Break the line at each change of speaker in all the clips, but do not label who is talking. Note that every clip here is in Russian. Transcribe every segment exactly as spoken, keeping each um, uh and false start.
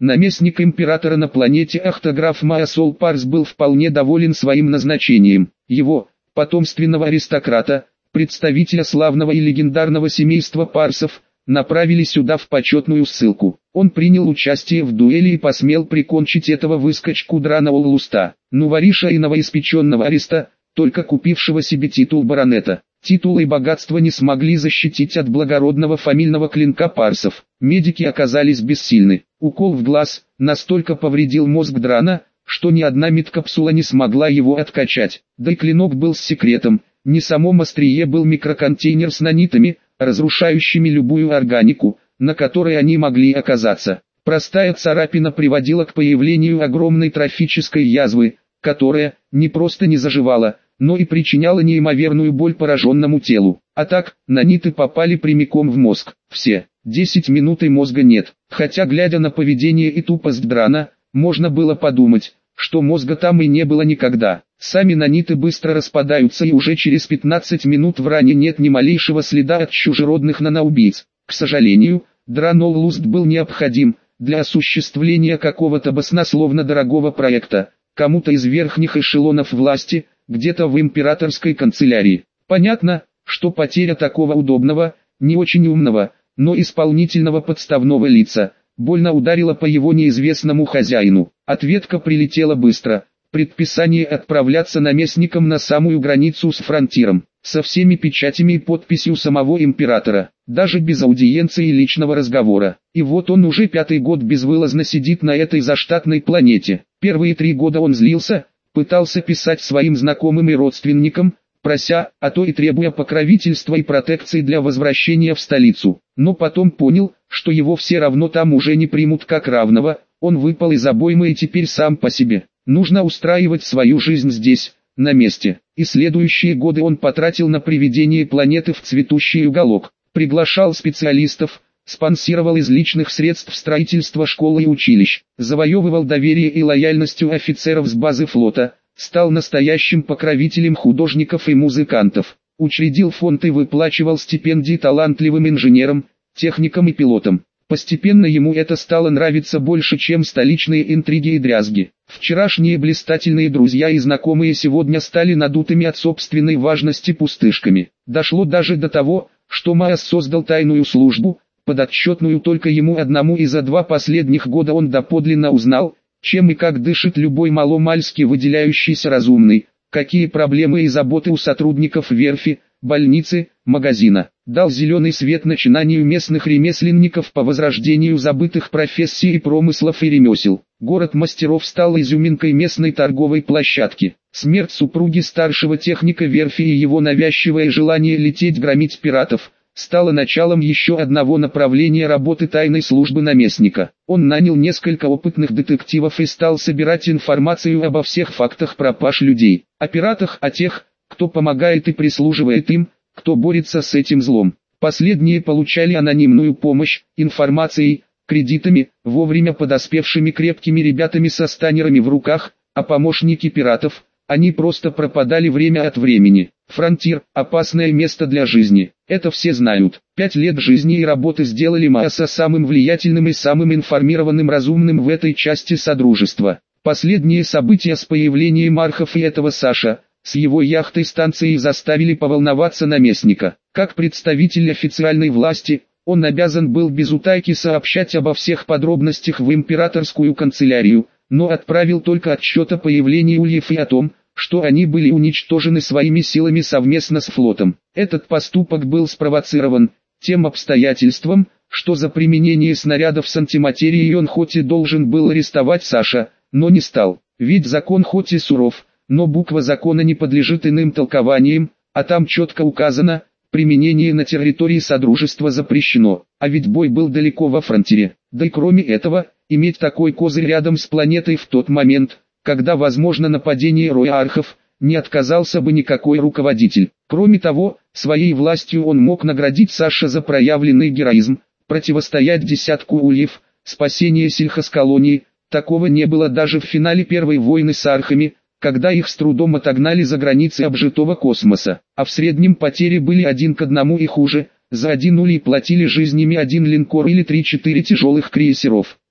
Наместник императора на планете Ахтаграф Майя Сол Парс был вполне доволен своим назначением. Его, потомственного аристократа, представителя славного и легендарного семейства Парсов, направили сюда в почетную ссылку. Он принял участие в дуэли и посмел прикончить этого выскочку Драна Оллуста, Нувариша и новоиспеченного ареста, только купившего себе титул баронета. Титул и богатство не смогли защитить от благородного фамильного клинка Парсов. Медики оказались бессильны. Укол в глаз настолько повредил мозг Драна, что ни одна медкапсула не смогла его откачать. Да и клинок был с секретом. Не самом острие был микроконтейнер с нанитами, разрушающими любую органику, на которой они могли оказаться. Простая царапина приводила к появлению огромной трофической язвы, которая не просто не заживала, но и причиняла неимоверную боль пораженному телу. А так, наниты попали прямиком в мозг. Все. десять минут и мозга нет. Хотя, глядя на поведение и тупость Драна, можно было подумать, что мозга там и не было никогда. Сами наниты быстро распадаются, и уже через пятнадцать минут в ране нет ни малейшего следа от чужеродных наноубийц. К сожалению, Дран Оллуст был необходим для осуществления какого-то баснословно дорогого проекта, кому-то из верхних эшелонов власти, где-то в императорской канцелярии. Понятно, что потеря такого удобного, не очень умного, но исполнительного подставного лица, больно ударила по его неизвестному хозяину. Ответка прилетела быстро. Предписание отправляться наместником на самую границу с фронтиром, со всеми печатями и подписью самого императора, даже без аудиенции и личного разговора. И вот он уже пятый год безвылазно сидит на этой заштатной планете. Первые три года он злился, пытался писать своим знакомым и родственникам, прося, а то и требуя покровительства и протекции для возвращения в столицу. Но потом понял, что его все равно там уже не примут как равного, он выпал из обоймы и теперь сам по себе. Нужно устраивать свою жизнь здесь, на месте. И следующие годы он потратил на приведение планеты в цветущий уголок. Приглашал специалистов, спонсировал из личных средств строительство школ и училищ, завоевывал доверие и лояльность у офицеров с базы флота, стал настоящим покровителем художников и музыкантов, учредил фонд и выплачивал стипендии талантливым инженерам, техникам и пилотам. Постепенно ему это стало нравиться больше, чем столичные интриги и дрязги. Вчерашние блистательные друзья и знакомые сегодня стали надутыми от собственной важности пустышками. Дошло даже до того, что Майас создал тайную службу, подотчетную только ему одному, и за два последних года он доподлинно узнал, чем и как дышит любой маломальски выделяющийся разумный, какие проблемы и заботы у сотрудников верфи, больницы, магазина. Дал зеленый свет начинанию местных ремесленников по возрождению забытых профессий и промыслов и ремесел. Город мастеров стал изюминкой местной торговой площадки. Смерть супруги старшего техника верфи и его навязчивое желание лететь громить пиратов стало началом еще одного направления работы тайной службы наместника. Он нанял несколько опытных детективов и стал собирать информацию обо всех фактах пропаж людей, о пиратах, о тех, кто помогает и прислуживает им, кто борется с этим злом. Последние получали анонимную помощь, информацией, кредитами, вовремя подоспевшими крепкими ребятами со станерами в руках, а помощники пиратов, они просто пропадали время от времени. Фронтир – опасное место для жизни, это все знают. Пять лет жизни и работы сделали Майаса самым влиятельным и самым информированным разумным в этой части Содружества. Последние события с появлением архов и этого Саша – с его яхтой станцией заставили поволноваться наместника. Как представитель официальной власти, он обязан был без утайки сообщать обо всех подробностях в императорскую канцелярию, но отправил только отчет о появлении ульев и о том, что они были уничтожены своими силами совместно с флотом. Этот поступок был спровоцирован тем обстоятельством, что за применение снарядов с антиматерией он хоть и должен был арестовать Саша, но не стал. Ведь закон хоть и суров, но буква закона не подлежит иным толкованиям, а там четко указано, применение на территории Содружества запрещено, а ведь бой был далеко во фронтире. Да и кроме этого, иметь такой козырь рядом с планетой в тот момент, когда возможно нападение роя архов, не отказался бы никакой руководитель. Кроме того, своей властью он мог наградить Саша за проявленный героизм, противостоять десятку ульев, спасение сельхозколонии. Такого не было даже в финале первой войны с архами, когда их с трудом отогнали за границы обжитого космоса, а в среднем потери были один к одному и хуже, за один улей платили жизнями один линкор или три-четыре тяжелых крейсеров.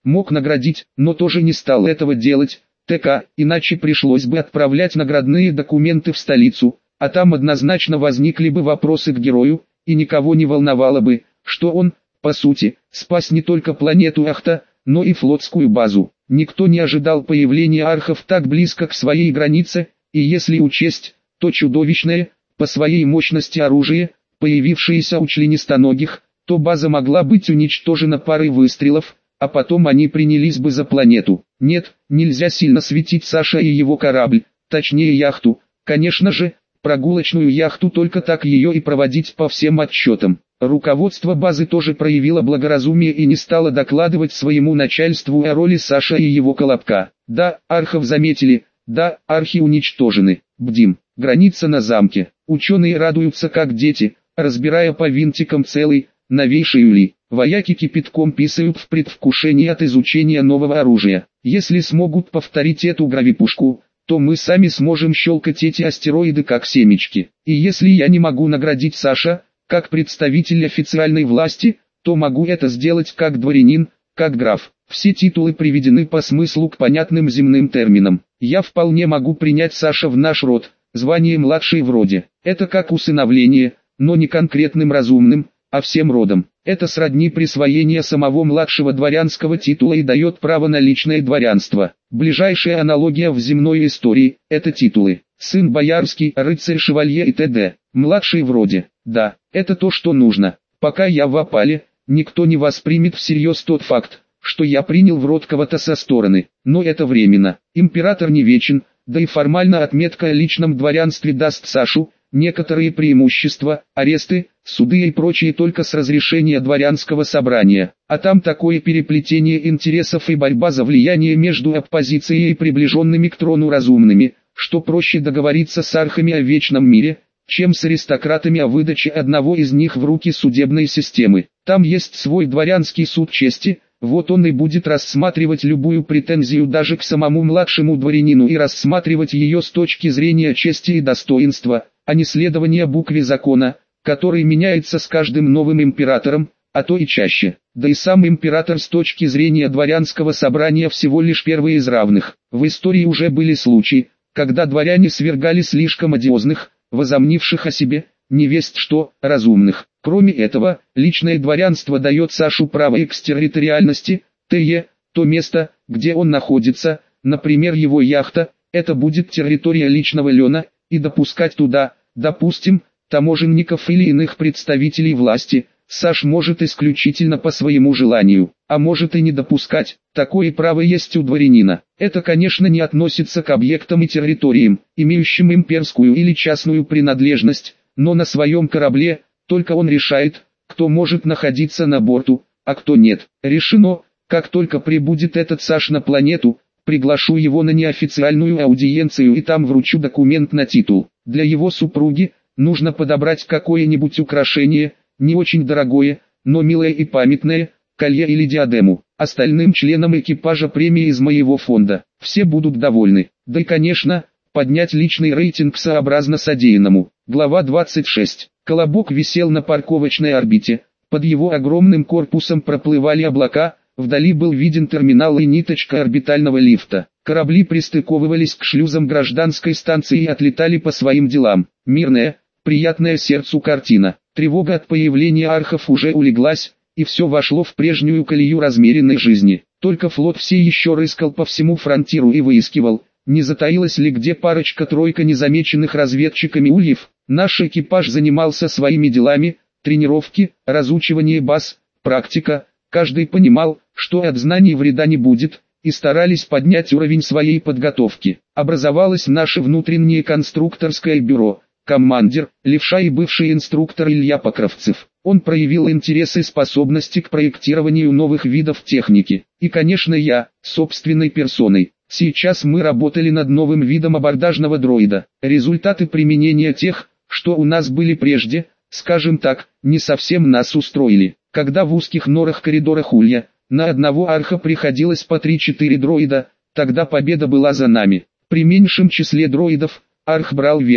Мог наградить, но тоже не стал этого делать, ТК, иначе пришлось бы отправлять наградные документы в столицу, а там однозначно возникли бы вопросы к герою, и никого не волновало бы, что он, по сути, спас не только планету Ахта, но и флотскую базу. Никто не ожидал появления архов так близко к своей границе, и если учесть, то чудовищное, по своей мощности оружие, появившееся у членистоногих, то база могла быть уничтожена парой выстрелов, а потом они принялись бы за планету. Нет, нельзя сильно светить Саша и его корабль, точнее яхту, конечно же, прогулочную яхту, только так ее и проводить по всем отчетам. Руководство базы тоже проявило благоразумие и не стало докладывать своему начальству о роли Саша и его колобка. Да, архов заметили, да, архи уничтожены. Бдим. Граница на замке. Ученые радуются как дети, разбирая по винтикам целый, новейший ули. Вояки кипятком писают в предвкушении от изучения нового оружия. Если смогут повторить эту гравипушку, то мы сами сможем щелкать эти астероиды как семечки. И если я не могу наградить Саша, как представитель официальной власти, то могу это сделать как дворянин, как граф. Все титулы приведены по смыслу к понятным земным терминам. Я вполне могу принять Саша в наш род, звание младший в роде. Это как усыновление, но не конкретным разумным, а всем родом. Это сродни присвоения самого младшего дворянского титула и дает право на личное дворянство. Ближайшая аналогия в земной истории – это титулы. Сын боярский, рыцарь, шевалье и т.д. Младший в роде. Да, это то, что нужно. Пока я в опале, никто не воспримет всерьез тот факт, что я принял в род кого-то со стороны. Но это временно. Император не вечен, да и формально отметка о личном дворянстве даст Сашу некоторые преимущества, аресты, суды и прочее только с разрешения дворянского собрания. А там такое переплетение интересов и борьба за влияние между оппозицией и приближенными к трону разумными, что проще договориться с архами о вечном мире, чем с аристократами о выдаче одного из них в руки судебной системы. Там есть свой дворянский суд чести, вот он и будет рассматривать любую претензию даже к самому младшему дворянину и рассматривать ее с точки зрения чести и достоинства, а не следования букве закона, который меняется с каждым новым императором, а то и чаще. Да и сам император с точки зрения дворянского собрания всего лишь первый из равных. В истории уже были случаи, когда дворяне свергали слишком одиозных, возомнивших о себе, невесть что, разумных. Кроме этого, личное дворянство дает Сашу право экстерриториальности, т.е. то место, где он находится, например его яхта, это будет территория личного Лена, и допускать туда, допустим, таможенников или иных представителей власти, Саш может исключительно по своему желанию, а может и не допускать. Такое право есть у дворянина. Это, конечно, не относится к объектам и территориям, имеющим имперскую или частную принадлежность, но на своем корабле, только он решает, кто может находиться на борту, а кто нет. Решено, как только прибудет этот Саш на планету, приглашу его на неофициальную аудиенцию и там вручу документ на титул. Для его супруги нужно подобрать какое-нибудь украшение, не очень дорогое, но милое и памятное, колье или диадему. Остальным членам экипажа премии из моего фонда. Все будут довольны. Да и, конечно, поднять личный рейтинг сообразно содеянному. Глава двадцать шесть. Колобок висел на парковочной орбите. Под его огромным корпусом проплывали облака. Вдали был виден терминал и ниточка орбитального лифта. Корабли пристыковывались к шлюзам гражданской станции и отлетали по своим делам. Мирная, приятная сердцу картина. Тревога от появления архов уже улеглась, и все вошло в прежнюю колею размеренной жизни. Только флот все еще рыскал по всему фронтиру и выискивал, не затаилась ли где парочка-тройка незамеченных разведчиками ульев. Наш экипаж занимался своими делами, тренировки, разучивание баз, практика. Каждый понимал, что от знаний вреда не будет, и старались поднять уровень своей подготовки. Образовалось наше внутреннее конструкторское бюро. Командир, левша и бывший инструктор Илья Покровцев. Он проявил интерес и способности к проектированию новых видов техники. И, конечно, я, собственной персоной. Сейчас мы работали над новым видом абордажного дроида. Результаты применения тех, что у нас были прежде, скажем так, не совсем нас устроили. Когда в узких норах-коридорах улья, на одного арха приходилось по три-четыре дроида, тогда победа была за нами. При меньшем числе дроидов, арх брал верх.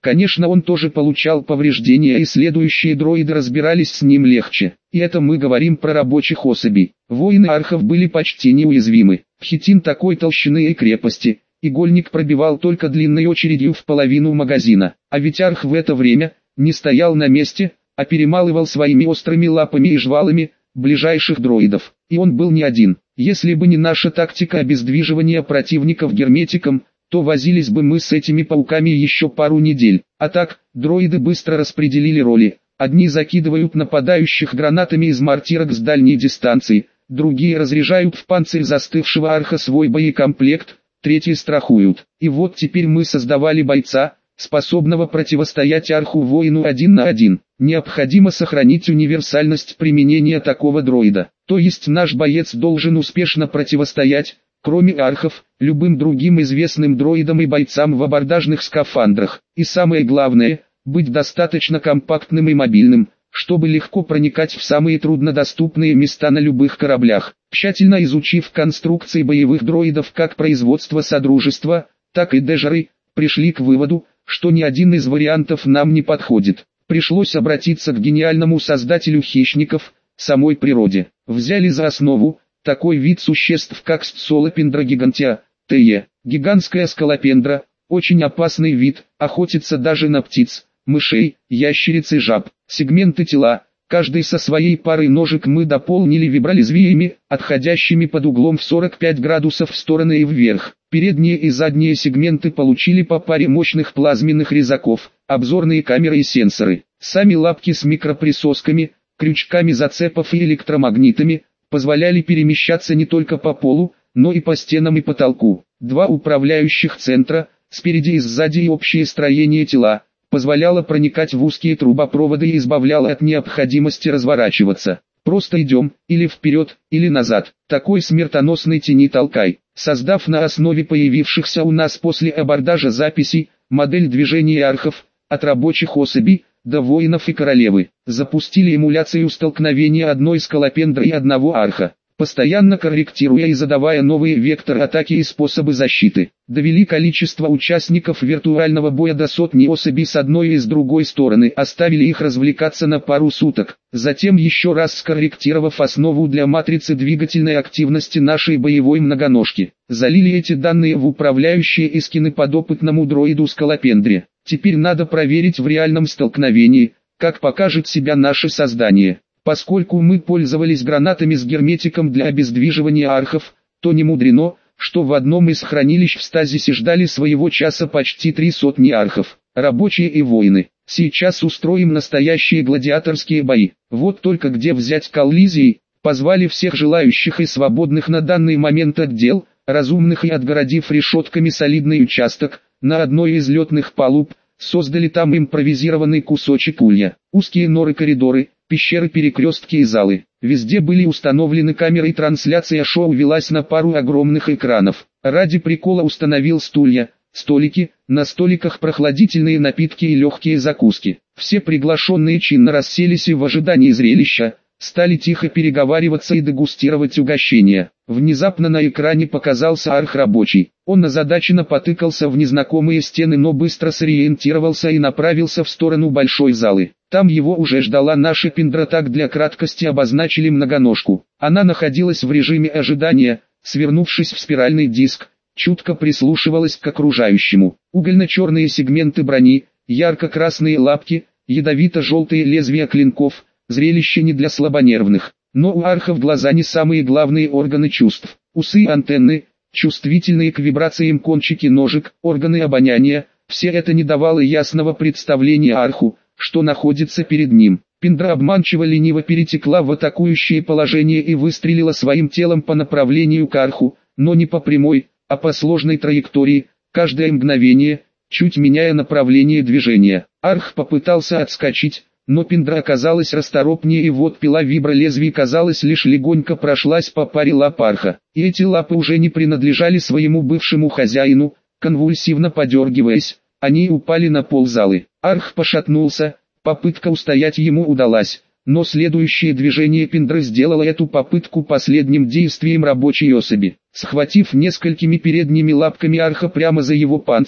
Конечно, он тоже получал повреждения, и следующие дроиды разбирались с ним легче. И это мы говорим про рабочих особей. Воины архов были почти неуязвимы. Хитин такой толщины и крепости, игольник пробивал только длинной очередью в половину магазина. А ведь арх в это время не стоял на месте, а перемалывал своими острыми лапами и жвалами ближайших дроидов. И он был не один. Если бы не наша тактика обездвиживания противников герметиком, то возились бы мы с этими пауками еще пару недель. А так, дроиды быстро распределили роли. Одни закидывают нападающих гранатами из мортирок с дальней дистанции, другие разряжают в панцирь застывшего арха свой боекомплект, третьи страхуют. И вот теперь мы создавали бойца, способного противостоять арху-воину один на один. Необходимо сохранить универсальность применения такого дроида. То есть наш боец должен успешно противостоять, кроме архов, любым другим известным дроидам и бойцам в абордажных скафандрах. И самое главное, быть достаточно компактным и мобильным, чтобы легко проникать в самые труднодоступные места на любых кораблях. Тщательно изучив конструкции боевых дроидов как производства Содружества, так и Дежеры, пришли к выводу, что ни один из вариантов нам не подходит. Пришлось обратиться к гениальному создателю хищников, самой природе. Взяли за основу такой вид существ, как Сцолопендра гигантия, ТЕ. Гигантская скалопендра, очень опасный вид, охотится даже на птиц, мышей, ящериц и жаб. Сегменты тела, каждый со своей парой ножек, мы дополнили вибролезвиями, отходящими под углом в сорок пять градусов в стороны и вверх. Передние и задние сегменты получили по паре мощных плазменных резаков, обзорные камеры и сенсоры. Сами лапки с микроприсосками, крючками зацепов и электромагнитами позволяли перемещаться не только по полу, но и по стенам и потолку. Два управляющих центра, спереди и сзади, и общее строение тела, позволяло проникать в узкие трубопроводы и избавляло от необходимости разворачиваться. Просто идем, или вперед, или назад. Такой смертоносной тени толкай. Создав на основе появившихся у нас после абордажа записей, модель движения архов, от рабочих особей, до воинов и королевы, запустили эмуляцию столкновения одной скалопендры и одного арха, постоянно корректируя и задавая новые векторы атаки и способы защиты. Довели количество участников виртуального боя до сотни особей с одной и с другой стороны, оставили их развлекаться на пару суток, затем еще раз скорректировав основу для матрицы двигательной активности нашей боевой многоножки. Залили эти данные в управляющие эскины подопытному дроиду скалопендре. Теперь надо проверить в реальном столкновении, как покажет себя наше создание. Поскольку мы пользовались гранатами с герметиком для обездвиживания архов, то не мудрено, что в одном из хранилищ в стазисе ждали своего часа почти три сотни архов, рабочие и воины. Сейчас устроим настоящие гладиаторские бои. Вот только где взять коллизии? Позвали всех желающих и свободных на данный момент отдел, разумных, и отгородив решетками солидный участок, на одной из летных палуб, создали там импровизированный кусочек улья. Узкие норы-коридоры, пещеры, перекрестки и залы. Везде были установлены камеры, и трансляция шоу велась на пару огромных экранов. Ради прикола установил стулья, столики, на столиках прохладительные напитки и легкие закуски. Все приглашенные чинно расселись и в ожидании зрелища стали тихо переговариваться и дегустировать угощения. Внезапно на экране показался арх-рабочий. Он озадаченно потыкался в незнакомые стены, но быстро сориентировался и направился в сторону большой залы. Там его уже ждала наша пендра, так для краткости обозначили многоножку. Она находилась в режиме ожидания, свернувшись в спиральный диск, чутко прислушивалась к окружающему. Угольно-черные сегменты брони, ярко-красные лапки, ядовито-желтые лезвия клинков, зрелище не для слабонервных. Но у архов глаза не самые главные органы чувств. Усы и антенны, чувствительные к вибрациям кончики ножек, органы обоняния, все это не давало ясного представления арху, что находится перед ним. Пендра обманчиво лениво перетекла в атакующее положение и выстрелила своим телом по направлению к арху, но не по прямой, а по сложной траектории, каждое мгновение, чуть меняя направление движения. Арх попытался отскочить, но пендра оказалась расторопнее, и вот пила вибролезвий, казалось, лишь легонько прошлась по паре лап арха. И эти лапы уже не принадлежали своему бывшему хозяину. Конвульсивно подергиваясь, они упали на пол залы. Арх пошатнулся, попытка устоять ему удалась, но следующее движение пендры сделало эту попытку последним действием рабочей особи. Схватив несколькими передними лапками арха прямо за его панцирь,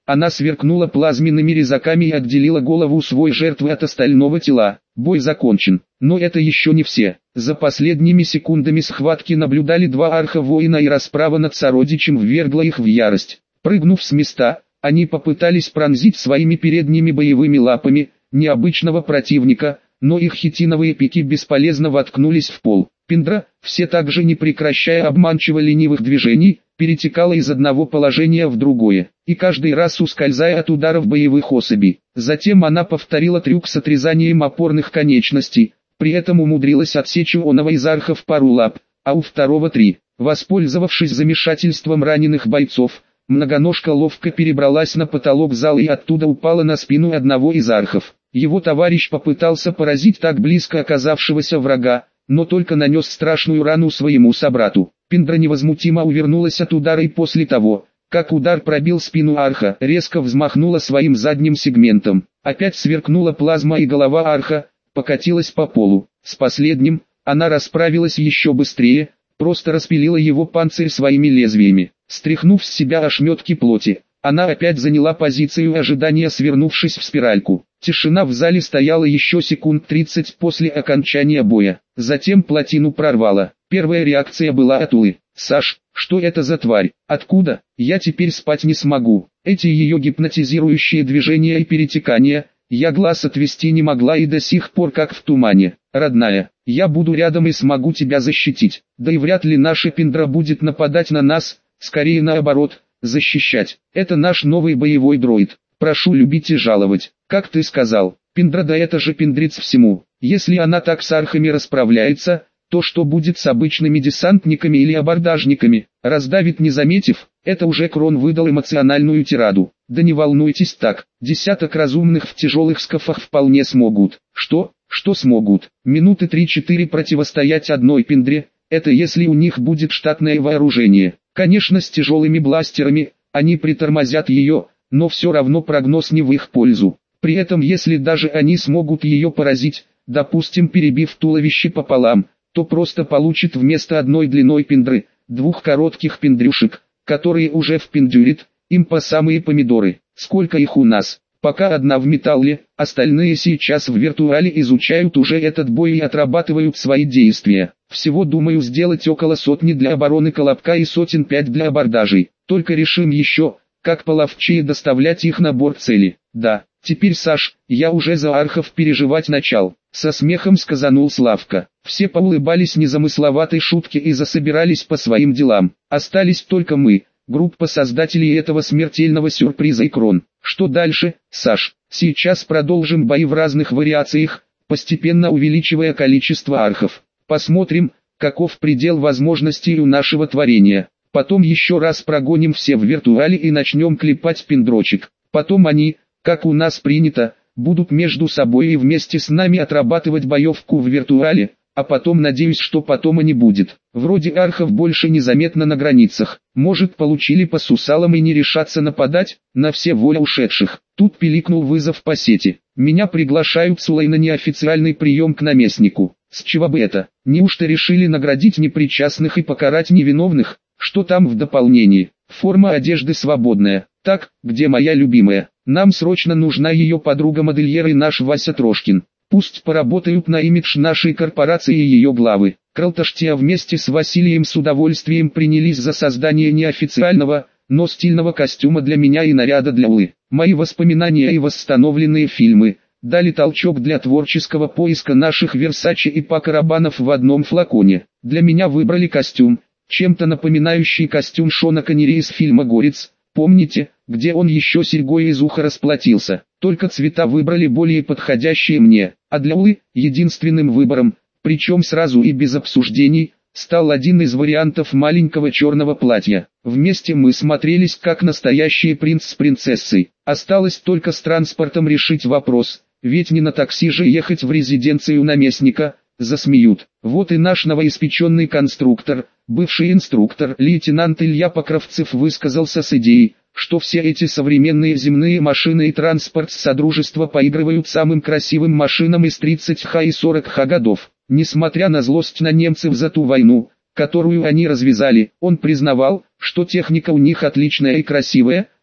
Она сверкнула плазменными резаками и отделила голову своей жертвы от остального тела. Бой закончен. Но это еще не все. За последними секундами схватки наблюдали два арха-воина, и расправа над сородичем ввергла их в ярость. Прыгнув с места, они попытались пронзить своими передними боевыми лапами необычного противника, но их хитиновые пики бесполезно воткнулись в пол. Пиндра, все так же не прекращая обманчиво ленивых движений, перетекала из одного положения в другое, и каждый раз ускользая от ударов боевых особей. Затем она повторила трюк с отрезанием опорных конечностей, при этом умудрилась отсечь у оного из архов пару лап, а у второго три. Воспользовавшись замешательством раненых бойцов, многоножка ловко перебралась на потолок зала и оттуда упала на спину одного из архов. Его товарищ попытался поразить так близко оказавшегося врага, но только нанес страшную рану своему собрату. Пиндра невозмутимо увернулась от удара и после того, как удар пробил спину арха, резко взмахнула своим задним сегментом. Опять сверкнула плазма, и голова арха покатилась по полу. С последним она расправилась еще быстрее, просто распилила его панцирь своими лезвиями. Стряхнув с себя ошметки плоти, она опять заняла позицию ожидания, свернувшись в спиральку. Тишина в зале стояла еще секунд тридцать после окончания боя. Затем плотину прорвало. Первая реакция была от Улы. «Саш, что это за тварь? Откуда? Я теперь спать не смогу». Эти ее гипнотизирующие движения и перетекания, я глаз отвести не могла и до сих пор как в тумане. «Родная, я буду рядом и смогу тебя защитить. Да и вряд ли наша Пиндра будет нападать на нас, скорее наоборот, защищать. Это наш новый боевой дроид. Прошу любить и жаловать. Как ты сказал, Пиндра, да это же пиндриц всему. Если она так с архами расправляется, то что будет с обычными десантниками или абордажниками? Раздавит не заметив?» Это уже Крон выдал эмоциональную тираду. «Да не волнуйтесь так, десяток разумных в тяжелых скафах вполне смогут». «Что? Что смогут? Минуты три-четыре противостоять одной Пиндре? Это если у них будет штатное вооружение. Конечно, с тяжелыми бластерами они притормозят ее, но все равно прогноз не в их пользу. При этом если даже они смогут ее поразить, допустим перебив туловище пополам, то просто получит вместо одной длиной Пиндры, двух коротких пиндрюшек, которые уже впендюрит им по самые помидоры. Сколько их у нас? Пока одна в металле, остальные сейчас в виртуале изучают уже этот бой и отрабатывают свои действия. Всего думаю сделать около сотни для обороны Колобка и сотен пять для абордажей. Только решим еще, как половчее доставлять их на борт цели. Да, теперь, Саш, я уже за архов переживать начал. Со смехом сказанул Славка. Все поулыбались незамысловатой шутке и засобирались по своим делам. Остались только мы, группа создателей этого смертельного сюрприза и Крон. Что дальше, Саш? Сейчас продолжим бои в разных вариациях, постепенно увеличивая количество архов. Посмотрим, каков предел возможностей у нашего творения. Потом еще раз прогоним все в виртуале и начнем клепать пиндрочек. Потом они, как у нас принято, будут между собой и вместе с нами отрабатывать боевку в виртуале, а потом надеюсь, что потом и не будет. Вроде архов больше незаметно на границах. Может, получили по сусалам и не решатся нападать, на все воля ушедших. Тут пиликнул вызов по сети. Меня приглашают с Улой на неофициальный прием к наместнику. С чего бы это? Неужто решили наградить непричастных и покарать невиновных? Что там в дополнении? Форма одежды свободная. Так, где моя любимая? Нам срочно нужна ее подруга-модельер и наш Вася Трошкин. Пусть поработают на имидж нашей корпорации и ее главы. Кралташтия вместе с Василием с удовольствием принялись за создание неофициального, но стильного костюма для меня и наряда для Улы. Мои воспоминания и восстановленные фильмы дали толчок для творческого поиска наших Версаче и Пако Рабанов в одном флаконе. Для меня выбрали костюм, чем-то напоминающий костюм Шона Коннери из фильма «Горец». Помните, где он еще серьгой из уха расплатился? Только цвета выбрали более подходящие мне, а для Улы единственным выбором, причем сразу и без обсуждений, стал один из вариантов маленького черного платья. Вместе мы смотрелись как настоящий принц с принцессой. Осталось только с транспортом решить вопрос, ведь не на такси же ехать в резиденцию наместника. Засмеют. Вот и наш новоиспеченный конструктор, бывший инструктор, лейтенант Илья Покровцев высказался с идеей, что все эти современные земные машины и транспорт Содружества поигрывают самым красивым машинам из тридцать ха и сорок ха годов. Несмотря на злость на немцев за ту войну, которую они развязали, он признавал, что техника у них отличная и красивая,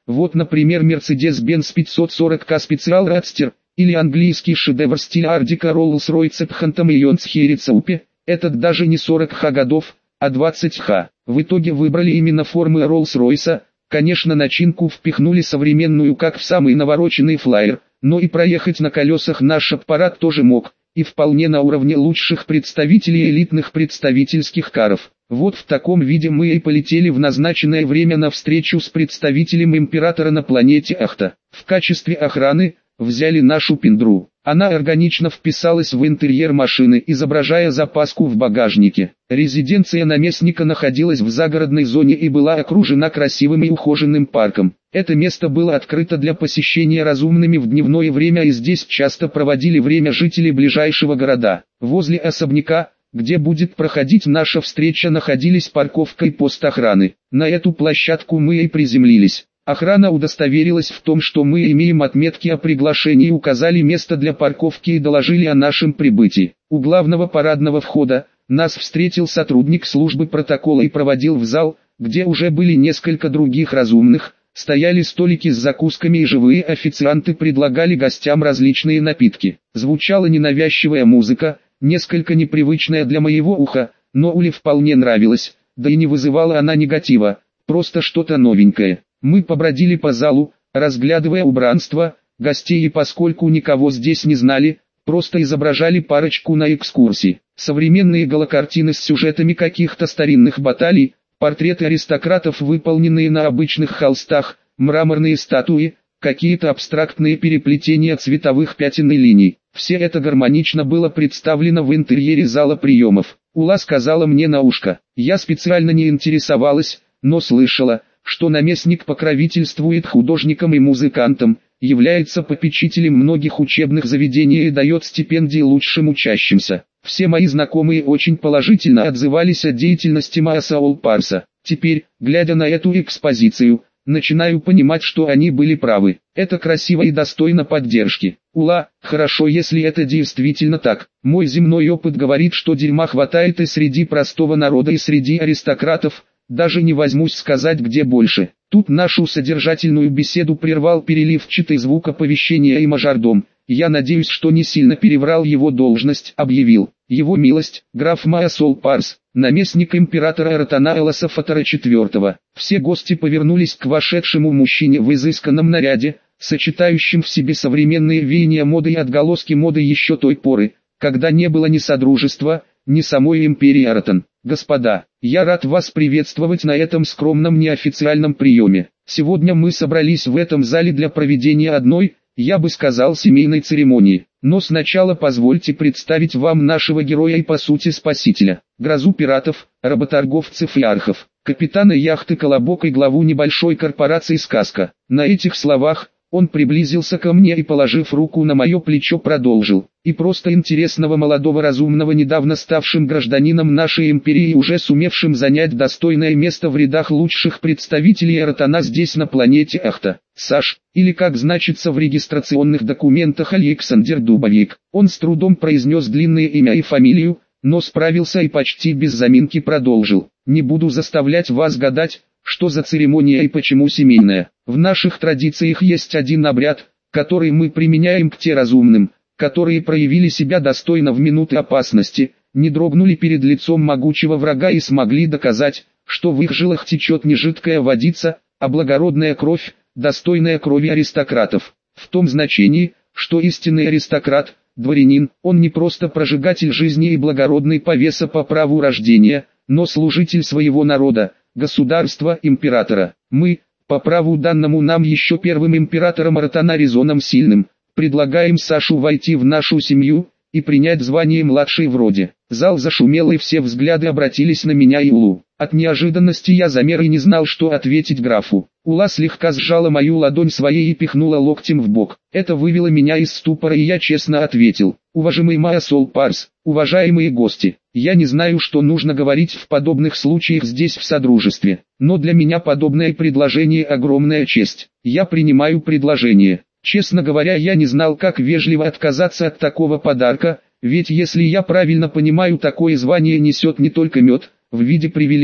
Вот, например, Mercedes-Benz пятьсот сорок К Special Roadster, или английский шедевр стиля Ар-Деко Rolls-Royce Phantom Ions Harrier Coupe. Этот даже не сорок ха годов, а двадцать ха. В итоге выбрали именно формы Rolls-Royce. Конечно, начинку впихнули современную, как в самый навороченный флайер, но и проехать на колесах наш аппарат тоже мог, и вполне на уровне лучших представителей элитных представительских каров. Вот в таком виде мы и полетели в назначенное время на встречу с представителем императора на планете Ахта. В качестве охраны взяли нашу Пиндру. Она органично вписалась в интерьер машины, изображая запаску в багажнике. Резиденция наместника находилась в загородной зоне и была окружена красивым и ухоженным парком. Это место было открыто для посещения разумными в дневное время, и здесь часто проводили время жители ближайшего города. Возле особняка, где будет проходить наша встреча, находились парковка и пост охраны. На эту площадку мы и приземлились. Охрана удостоверилась в том, что мы имеем отметки о приглашении, указали место для парковки и доложили о нашем прибытии. У главного парадного входа нас встретил сотрудник службы протокола и проводил в зал, где уже были несколько других разумных. Стояли столики с закусками, и живые официанты предлагали гостям различные напитки. Звучала ненавязчивая музыка, несколько непривычная для моего уха, но Уле вполне нравилась, да и не вызывала она негатива, просто что-то новенькое. Мы побродили по залу, разглядывая убранство, гостей, и поскольку никого здесь не знали, просто изображали парочку на экскурсии. Современные голокартины с сюжетами каких-то старинных баталий, портреты аристократов, выполненные на обычных холстах, мраморные статуи, какие-то абстрактные переплетения цветовых пятен и линий. Все это гармонично было представлено в интерьере зала приемов. Ула сказала мне на ушко. Я специально не интересовалась, но слышала, что наместник покровительствует художникам и музыкантам, является попечителем многих учебных заведений и дает стипендии лучшим учащимся. Все мои знакомые очень положительно отзывались о деятельности Маасаол Парса. Теперь, глядя на эту экспозицию, начинаю понимать, что они были правы. Это красиво и достойно поддержки. Ула, хорошо, если это действительно так. Мой земной опыт говорит, что дерьма хватает и среди простого народа, и среди аристократов. Даже не возьмусь сказать, где больше. Тут нашу содержательную беседу прервал переливчатый звук оповещения, и мажордом, я надеюсь, что не сильно переврал его должность, объявил: его милость, граф Маасол Парс, наместник императора Эратана Элоса Фатора четвёртого. Все гости повернулись к вошедшему мужчине в изысканном наряде, сочетающем в себе современные веяния моды и отголоски моды еще той поры, когда не было ни содружества, ни самой империи Аратан. Господа, я рад вас приветствовать на этом скромном неофициальном приеме. Сегодня мы собрались в этом зале для проведения одной, я бы сказал, семейной церемонии. Но сначала позвольте представить вам нашего героя и по сути спасителя, грозу пиратов, работорговцев и архов, капитана яхты «Колобок» и главу небольшой корпорации «Сказка». На этих словах он приблизился ко мне и, положив руку на мое плечо, продолжил: и просто интересного молодого разумного, недавно ставшим гражданином нашей империи и уже сумевшим занять достойное место в рядах лучших представителей Эратана здесь на планете Ахта. Саш, или как значится в регистрационных документах, Александр Дубовик. Он с трудом произнес длинное имя и фамилию, но справился и почти без заминки продолжил: не буду заставлять вас гадать, что за церемония и почему семейная. В наших традициях есть один обряд, который мы применяем к те разумным, которые проявили себя достойно в минуты опасности, не дрогнули перед лицом могучего врага и смогли доказать, что в их жилах течет не жидкая водица, а благородная кровь, достойная крови аристократов. В том значении, что истинный аристократ, дворянин, он не просто прожигатель жизни и благородный повеса по праву рождения, но служитель своего народа, государства, императора. Мы, по праву данному нам еще первым императором Аратана Резоном Сильным, предлагаем Сашу войти в нашу семью и принять звание младшей в роде. Зал зашумел, и все взгляды обратились на меня и Улу. От неожиданности я замер и не знал, что ответить графу. Ула слегка сжала мою ладонь своей и пихнула локтем в бок. Это вывело меня из ступора, и я честно ответил: уважаемый Маасол Парс, уважаемые гости, я не знаю, что нужно говорить в подобных случаях здесь в Содружестве, но для меня подобное предложение огромная честь. Я принимаю предложение. Честно говоря, я не знал, как вежливо отказаться от такого подарка, ведь если я правильно понимаю, такое звание несет не только мед в виде привилегий,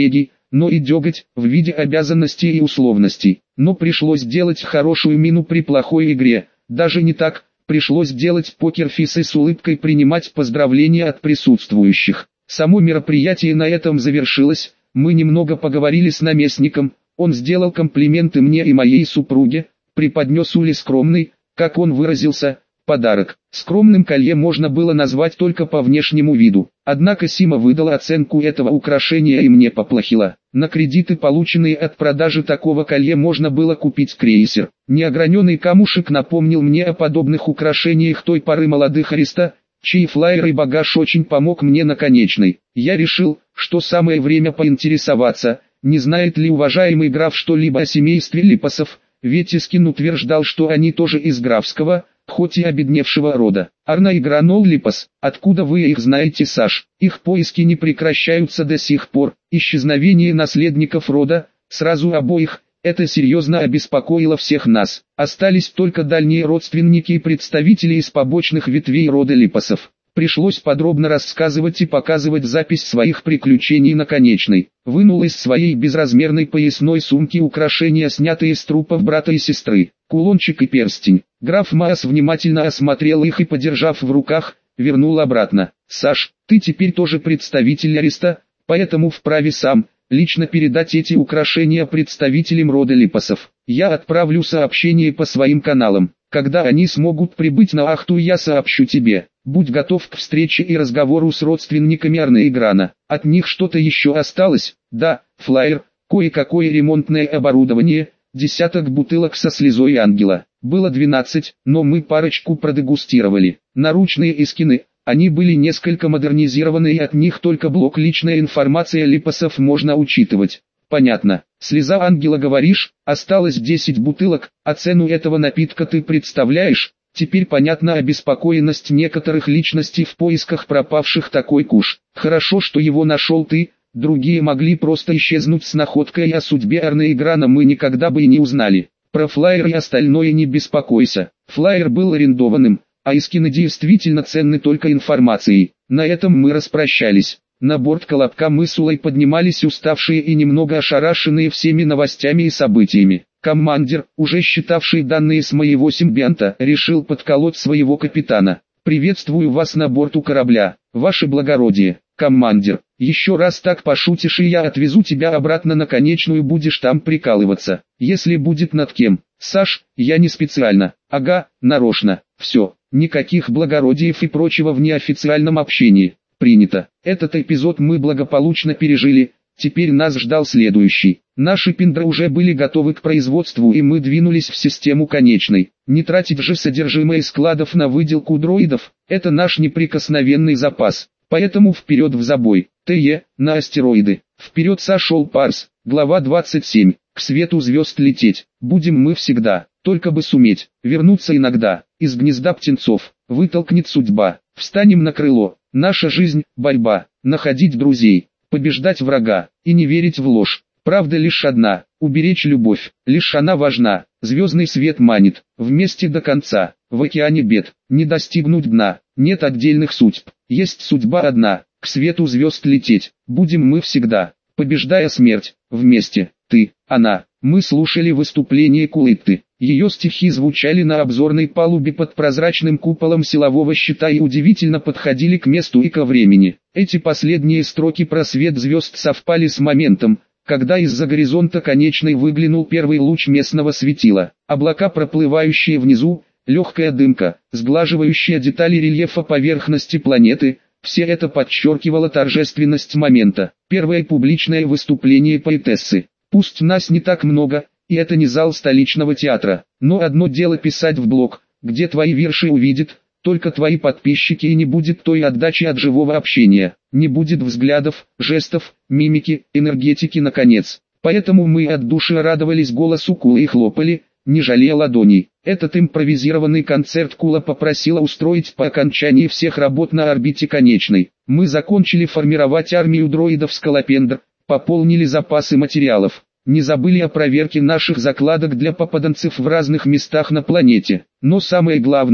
но и деготь, в виде обязанностей и условностей. Но пришлось делать хорошую мину при плохой игре, даже не так, пришлось делать покерфейс и с улыбкой принимать поздравления от присутствующих. Само мероприятие на этом завершилось, мы немного поговорили с наместником, он сделал комплименты мне и моей супруге, преподнес Уле скромный, как он выразился, подарок. Скромным колье можно было назвать только по внешнему виду. Однако Сима выдала оценку этого украшения и мне поплохело. На кредиты, полученные от продажи такого колье, можно было купить крейсер. Неограненный камушек напомнил мне о подобных украшениях той поры молодых ариста, чей флаер и багаж очень помог мне на конечной. Я решил, что самое время поинтересоваться, не знает ли уважаемый граф что-либо о семействе Липасов, ведь Искин утверждал, что они тоже из графского, хоть и обедневшего рода. Арна и Гранол Липас, откуда вы их знаете, Саш? Их поиски не прекращаются до сих пор. Исчезновение наследников рода, сразу обоих, это серьезно обеспокоило всех нас. Остались только дальние родственники и представители из побочных ветвей рода Липасов. Пришлось подробно рассказывать и показывать запись своих приключений на конечной. Вынул из своей безразмерной поясной сумки украшения, снятые с трупов брата и сестры, кулончик и перстень. Граф Маас внимательно осмотрел их и, подержав в руках, вернул обратно. «Саш, ты теперь тоже представитель ареста, поэтому вправе сам, лично передать эти украшения представителям рода Липасов. Я отправлю сообщение по своим каналам. Когда они смогут прибыть на Ахту, я сообщу тебе. Будь готов к встрече и разговору с родственниками Арны и Грана. От них что-то еще осталось? Да, флаер, кое-какое ремонтное оборудование, десяток бутылок со слезой ангела. Было двенадцать, но мы парочку продегустировали. Наручные Искины, они были несколько модернизированы, и от них только блок «Личная информация Липасов» можно учитывать. Понятно. Слеза ангела, говоришь, осталось десять бутылок, а цену этого напитка ты представляешь? Теперь понятна обеспокоенность некоторых личностей в поисках пропавших такой куш. Хорошо, что его нашел ты, другие могли просто исчезнуть с находкой, и о судьбе Арны и Грана мы никогда бы и не узнали. Про флаер и остальное не беспокойся. Флаер был арендованным, а Искины действительно ценны только информацией. На этом мы распрощались. На борт Колобка мы с Улой поднимались уставшие и немного ошарашенные всеми новостями и событиями. Командир, уже считавший данные с моего симбионта, решил подколоть своего капитана. «Приветствую вас на борту корабля, ваше благородие, командир. Еще раз так пошутишь, и я отвезу тебя обратно на конечную, будешь там прикалываться, если будет над кем. Саш, я не специально, ага, нарочно. Все, никаких благородиев и прочего в неофициальном общении. Принято. Этот эпизод мы благополучно пережили, теперь нас ждал следующий. Наши пиндры уже были готовы к производству, и мы двинулись в систему конечной. Не тратить же содержимое складов на выделку дроидов, это наш неприкосновенный запас. Поэтому вперед в забой. ТЕ, на астероиды. Вперед сошел Парс. Глава двадцать семь. К свету звезд лететь. Будем мы всегда. Только бы суметь. Вернуться иногда. Из гнезда птенцов. Вытолкнет судьба. Встанем на крыло. Наша жизнь – борьба. Находить друзей. Побеждать врага. И не верить в ложь. Правда лишь одна. Уберечь любовь. Лишь она важна. Звездный свет манит. Вместе до конца. В океане бед. Не достигнуть дна. Нет отдельных судьб. Есть судьба одна. К свету звезд лететь. Будем мы всегда. Побеждая смерть. Вместе. Ты, она. Мы слушали выступление Кулытты. Ее стихи звучали на обзорной палубе под прозрачным куполом силового щита и удивительно подходили к месту и ко времени. Эти последние строки про свет звезд совпали с моментом, когда из-за горизонта конечной выглянул первый луч местного светила. Облака, проплывающие внизу, легкая дымка, сглаживающая детали рельефа поверхности планеты, все это подчеркивало торжественность момента. Первое публичное выступление поэтессы. Пусть нас не так много, и это не зал столичного театра, но одно дело писать в блог, где твои вирши увидят только твои подписчики, и не будет той отдачи от живого общения, не будет взглядов, жестов, мимики, энергетики наконец. Поэтому мы от души радовались голосу Кулы и хлопали, не жалея ладоней. Этот импровизированный концерт Кула попросила устроить по окончании всех работ на орбите конечной. Мы закончили формировать армию дроидов Скалопендр, пополнили запасы материалов. Не забыли о проверке наших закладок для попаданцев в разных местах на планете. Но самое главное,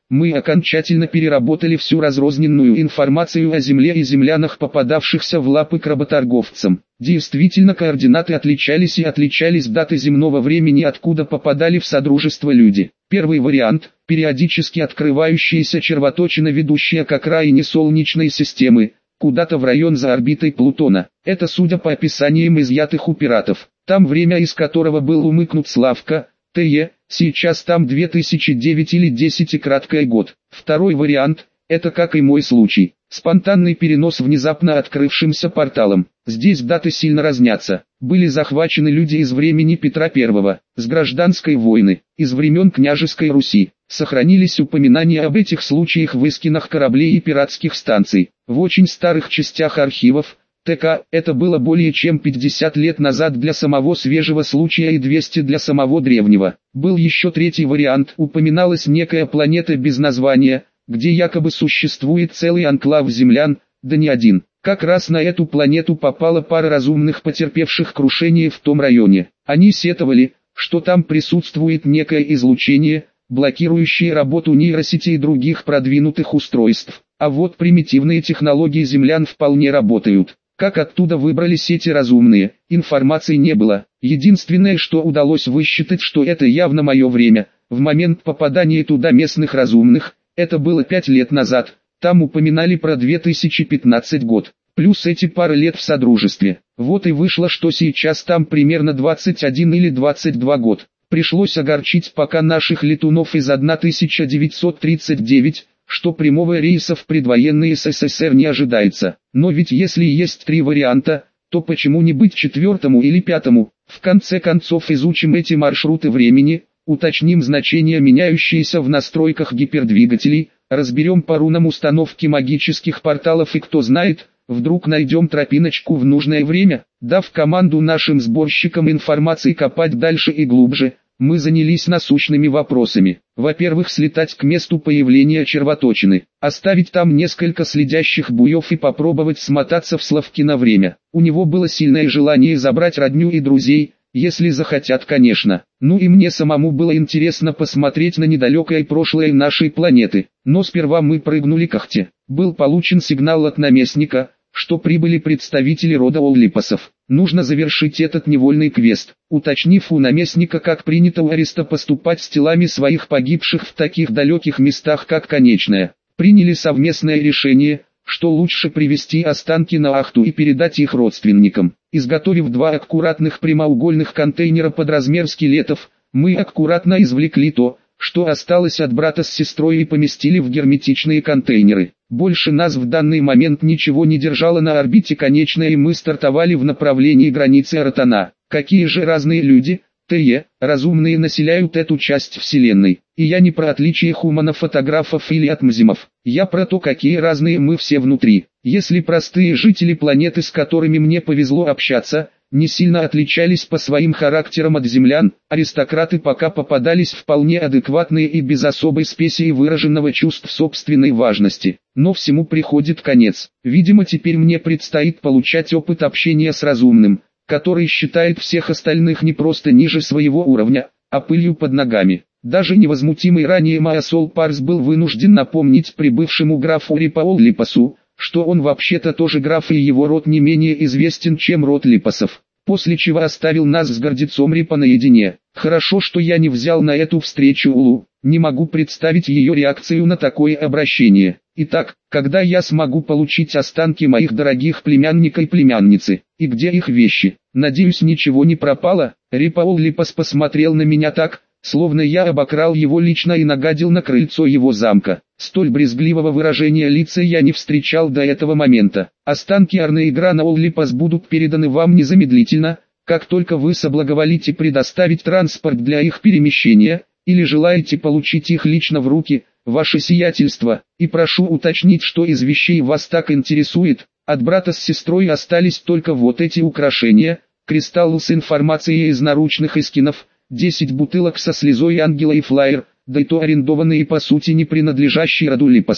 Мы окончательно переработали всю разрозненную информацию о Земле и землянах, попадавшихся в лапы к работорговцам. Действительно, координаты отличались и отличались даты земного времени, откуда попадали в Содружество люди. Первый вариант – периодически открывающаяся червоточина, ведущая к окраине Солнечной системы, куда-то в район за орбитой Плутона. Это судя по описаниям, изъятых у пиратов. Там время, из которого был умыкнут Славка, Т.Е., сейчас там две тысячи девятый или десять и краткое год. Второй вариант – это, как и мой случай, спонтанный перенос внезапно открывшимся порталом. Здесь даты сильно разнятся. Были захвачены люди из времени Петра Первого, с гражданской войны, из времен княжеской Руси. Сохранились упоминания об этих случаях в эскинах кораблей и пиратских станций. В очень старых частях архивов ТК это было более чем пятьдесят лет назад для самого свежего случая и двести для самого древнего. Был еще третий вариант, упоминалась некая планета без названия, где якобы существует целый анклав землян, да не один. Как раз на эту планету попала пара разумных, потерпевших крушение в том районе. Они сетовали, что там присутствует некое излучение, блокирующее работу нейросетей и других продвинутых устройств. А вот примитивные технологии землян вполне работают. Как оттуда выбрались эти разумные, информации не было. Единственное, что удалось высчитать, что это явно мое время. В момент попадания туда местных разумных, это было пять лет назад, там упоминали про две тысячи пятнадцатый год. Плюс эти пары лет в Содружестве. Вот и вышло, что сейчас там примерно двадцать один или двадцать два год. Пришлось огорчить пока наших летунов из тысяча девятьсот тридцать девятого, что прямого рейса в предвоенный СССР не ожидается. Но ведь если есть три варианта, то почему не быть четвертому или пятому? В конце концов изучим эти маршруты времени, уточним значения, меняющиеся в настройках гипердвигателей, разберем по рунам установки магических порталов и кто знает, вдруг найдем тропиночку в нужное время. Дав команду нашим сборщикам информации копать дальше и глубже, мы занялись насущными вопросами. Во-первых, слетать к месту появления червоточины, оставить там несколько следящих буев и попробовать смотаться в Славки на время. У него было сильное желание забрать родню и друзей, если захотят, конечно. Ну и мне самому было интересно посмотреть на недалекое прошлое нашей планеты. Но сперва мы прыгнули к Ахте. Был получен сигнал от наместника, что прибыли представители рода Оллипасов. Нужно завершить этот невольный квест, уточнив у наместника, как принято у Ариста поступать с телами своих погибших в таких далеких местах, как Конечная. Приняли совместное решение, что лучше привезти останки на Ахту и передать их родственникам. Изготовив два аккуратных прямоугольных контейнера под размер скелетов, мы аккуратно извлекли то, что осталось от брата с сестрой, и поместили в герметичные контейнеры. Больше нас в данный момент ничего не держало на орбите Конечная, и мы стартовали в направлении границы Аратана. Какие же разные люди, Т.Е., разумные, населяют эту часть Вселенной. И я не про отличие хуманофотографов или атмзимов. Я про то, какие разные мы все внутри. Если простые жители планеты, с которыми мне повезло общаться, не сильно отличались по своим характерам от землян, аристократы пока попадались вполне адекватные и без особой спеси и выраженного чувств собственной важности. Но всему приходит конец. Видимо, теперь мне предстоит получать опыт общения с разумным, который считает всех остальных не просто ниже своего уровня, а пылью под ногами. Даже невозмутимый ранее Маасол Парс был вынужден напомнить прибывшему графу Рипаол Липасу, что он вообще-то тоже граф, и его род не менее известен, чем род Липасов, после чего оставил нас с гордецом Рипа наедине. Хорошо, что я не взял на эту встречу Улу, не могу представить ее реакцию на такое обращение. Итак, когда я смогу получить останки моих дорогих племянника и племянницы, и где их вещи? Надеюсь, ничего не пропало? Рипаол Липас посмотрел на меня так, словно я обокрал его лично и нагадил на крыльцо его замка. Столь брезгливого выражения лица я не встречал до этого момента. Останки Арне и Грана Оллипас будут переданы вам незамедлительно, как только вы соблаговолите предоставить транспорт для их перемещения, или желаете получить их лично в руки, ваше сиятельство, и прошу уточнить, что из вещей вас так интересует. От брата с сестрой остались только вот эти украшения, кристалл с информацией из наручных эскинов, десять бутылок со слезой ангела и флаер, да и то арендованные, по сути не принадлежащие роду Липасов.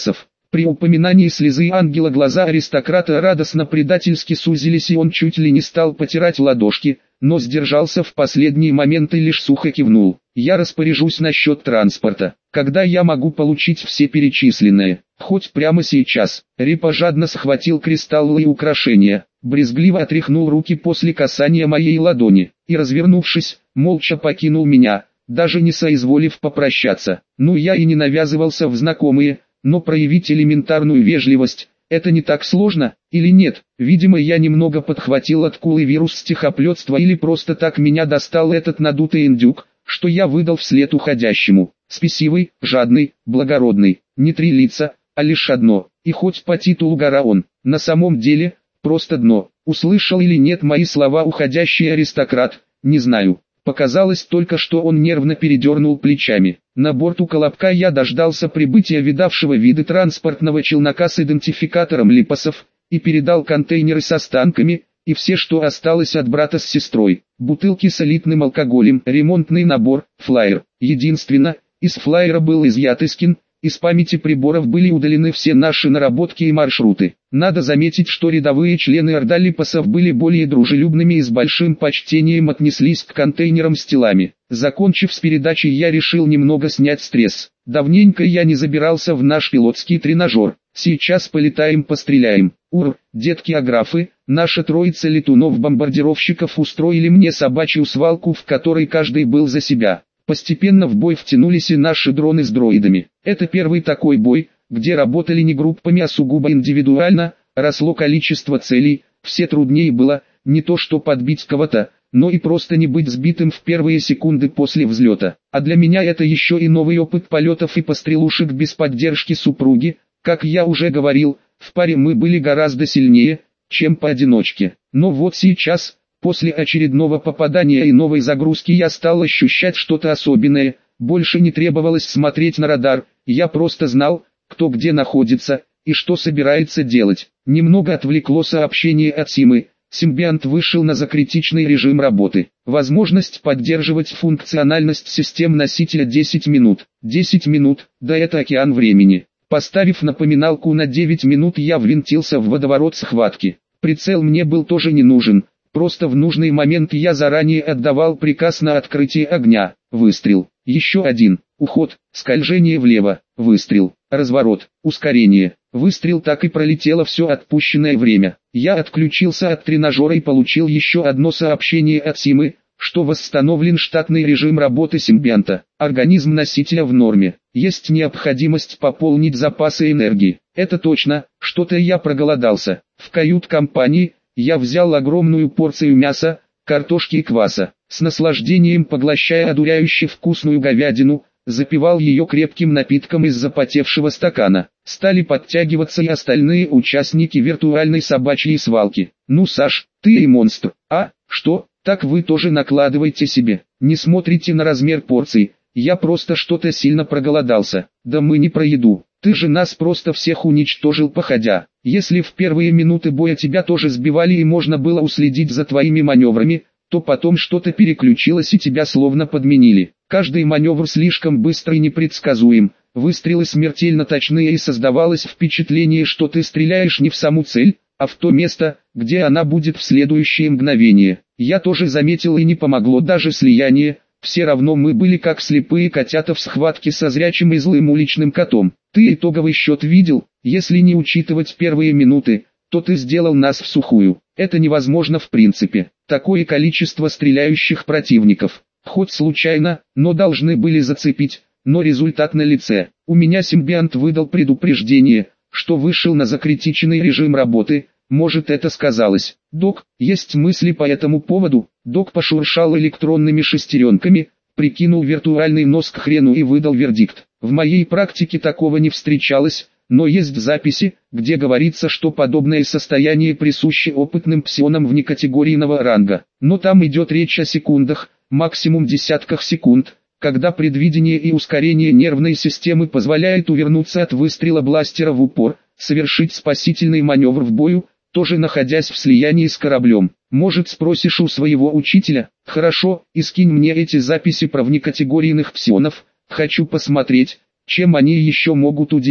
При упоминании слезы ангела глаза аристократа радостно предательски сузились, и он чуть ли не стал потирать ладошки, но сдержался в последний момент и лишь сухо кивнул. «Я распоряжусь насчет транспорта. Когда я могу получить все перечисленные?» «Хоть прямо сейчас». Рипа жадно схватил кристаллы и украшения, брезгливо отряхнул руки после касания моей ладони, и, развернувшись, молча покинул меня, даже не соизволив попрощаться. Ну, я и не навязывался в знакомые, но проявить элементарную вежливость – это не так сложно, или нет? Видимо, я немного подхватил от Кулы вирус стихоплетства, или просто так меня достал этот надутый индюк, что я выдал вслед уходящему. Спесивый, жадный, благородный, не три лица, а лишь одно, и хоть по титулу гора он, на самом деле, просто дно. Услышал или нет мои слова уходящий аристократ, не знаю. Показалось только, что он нервно передернул плечами. На борту Колобка я дождался прибытия видавшего виды транспортного челнока с идентификатором Липасов, и передал контейнеры с останками, и все, что осталось от брата с сестрой. Бутылки с элитным алкоголем, ремонтный набор, флаер. Единственно, из флаера был изъят Искин, из памяти приборов были удалены все наши наработки и маршруты. Надо заметить, что рядовые члены Орда Липасов были более дружелюбными и с большим почтением отнеслись к контейнерам с телами. Закончив с передачей, я решил немного снять стресс. Давненько я не забирался в наш пилотский тренажер. Сейчас полетаем, постреляем. Ур, детки-аграфы, наша троица летунов-бомбардировщиков устроили мне собачью свалку, в которой каждый был за себя. Постепенно в бой втянулись и наши дроны с дроидами. Это первый такой бой, где работали не группами, а сугубо индивидуально, росло количество целей, все труднее было, не то что подбить кого-то, но и просто не быть сбитым в первые секунды после взлета. А для меня это еще и новый опыт полетов и пострелушек без поддержки супруги. Как я уже говорил, в паре мы были гораздо сильнее, чем поодиночке. Но вот сейчас, после очередного попадания и новой загрузки, я стал ощущать что-то особенное. Больше не требовалось смотреть на радар, я просто знал, кто где находится и что собирается делать. Немного отвлекло сообщение от Симы. Симбиант вышел на закритичный режим работы. Возможность поддерживать функциональность систем носителя десять минут. десять минут, да это океан времени. Поставив напоминалку на девять минут, я ввинтился в водоворот схватки. Прицел мне был тоже не нужен. Просто в нужный момент я заранее отдавал приказ на открытие огня. Выстрел. Еще один. Уход. Скольжение влево. Выстрел. Разворот. Ускорение. Выстрел. Так и пролетело все отпущенное время. Я отключился от тренажера и получил еще одно сообщение от Симы, что восстановлен штатный режим работы симбианта. Организм носителя в норме. Есть необходимость пополнить запасы энергии. Это точно, что-то я проголодался. В кают-компании я взял огромную порцию мяса, картошки и кваса. С наслаждением поглощая одуряюще вкусную говядину, запивал ее крепким напитком из запотевшего стакана. Стали подтягиваться и остальные участники виртуальной собачьей свалки. «Ну, Саш, ты и монстр. А, что, так вы тоже накладывайте себе. Не смотрите на размер порций, я просто что-то сильно проголодался». «Да мы не про еду. Ты же нас просто всех уничтожил походя. Если в первые минуты боя тебя тоже сбивали и можно было уследить за твоими маневрами, то потом что-то переключилось и тебя словно подменили. Каждый маневр слишком быстрый и непредсказуем, выстрелы смертельно точные, и создавалось впечатление, что ты стреляешь не в саму цель, а в то место, где она будет в следующее мгновение. Я тоже заметил, и не помогло даже слияние, все равно мы были как слепые котята в схватке со зрячим и злым уличным котом. Ты итоговый счет видел? Если не учитывать первые минуты, то ты сделал нас в сухую. Это невозможно в принципе. Такое количество стреляющих противников. Хоть случайно, но должны были зацепить, но результат налице. У меня симбиант выдал предупреждение, что вышел на закритиченный режим работы. Может, это сказалось. Док, есть мысли по этому поводу? Док пошуршал электронными шестеренками, прикинул виртуальный нос к хрену и выдал вердикт. В моей практике такого не встречалось, но есть записи, где говорится, что подобное состояние присуще опытным псионам внекатегорийного ранга. Но там идет речь о секундах, максимум десятках секунд, когда предвидение и ускорение нервной системы позволяет увернуться от выстрела бластера в упор, совершить спасительный маневр в бою, тоже находясь в слиянии с кораблем. Может, спросишь у своего учителя? Хорошо, и скинь мне эти записи про внекатегорийных псионов, хочу посмотреть, чем они еще могут удивить.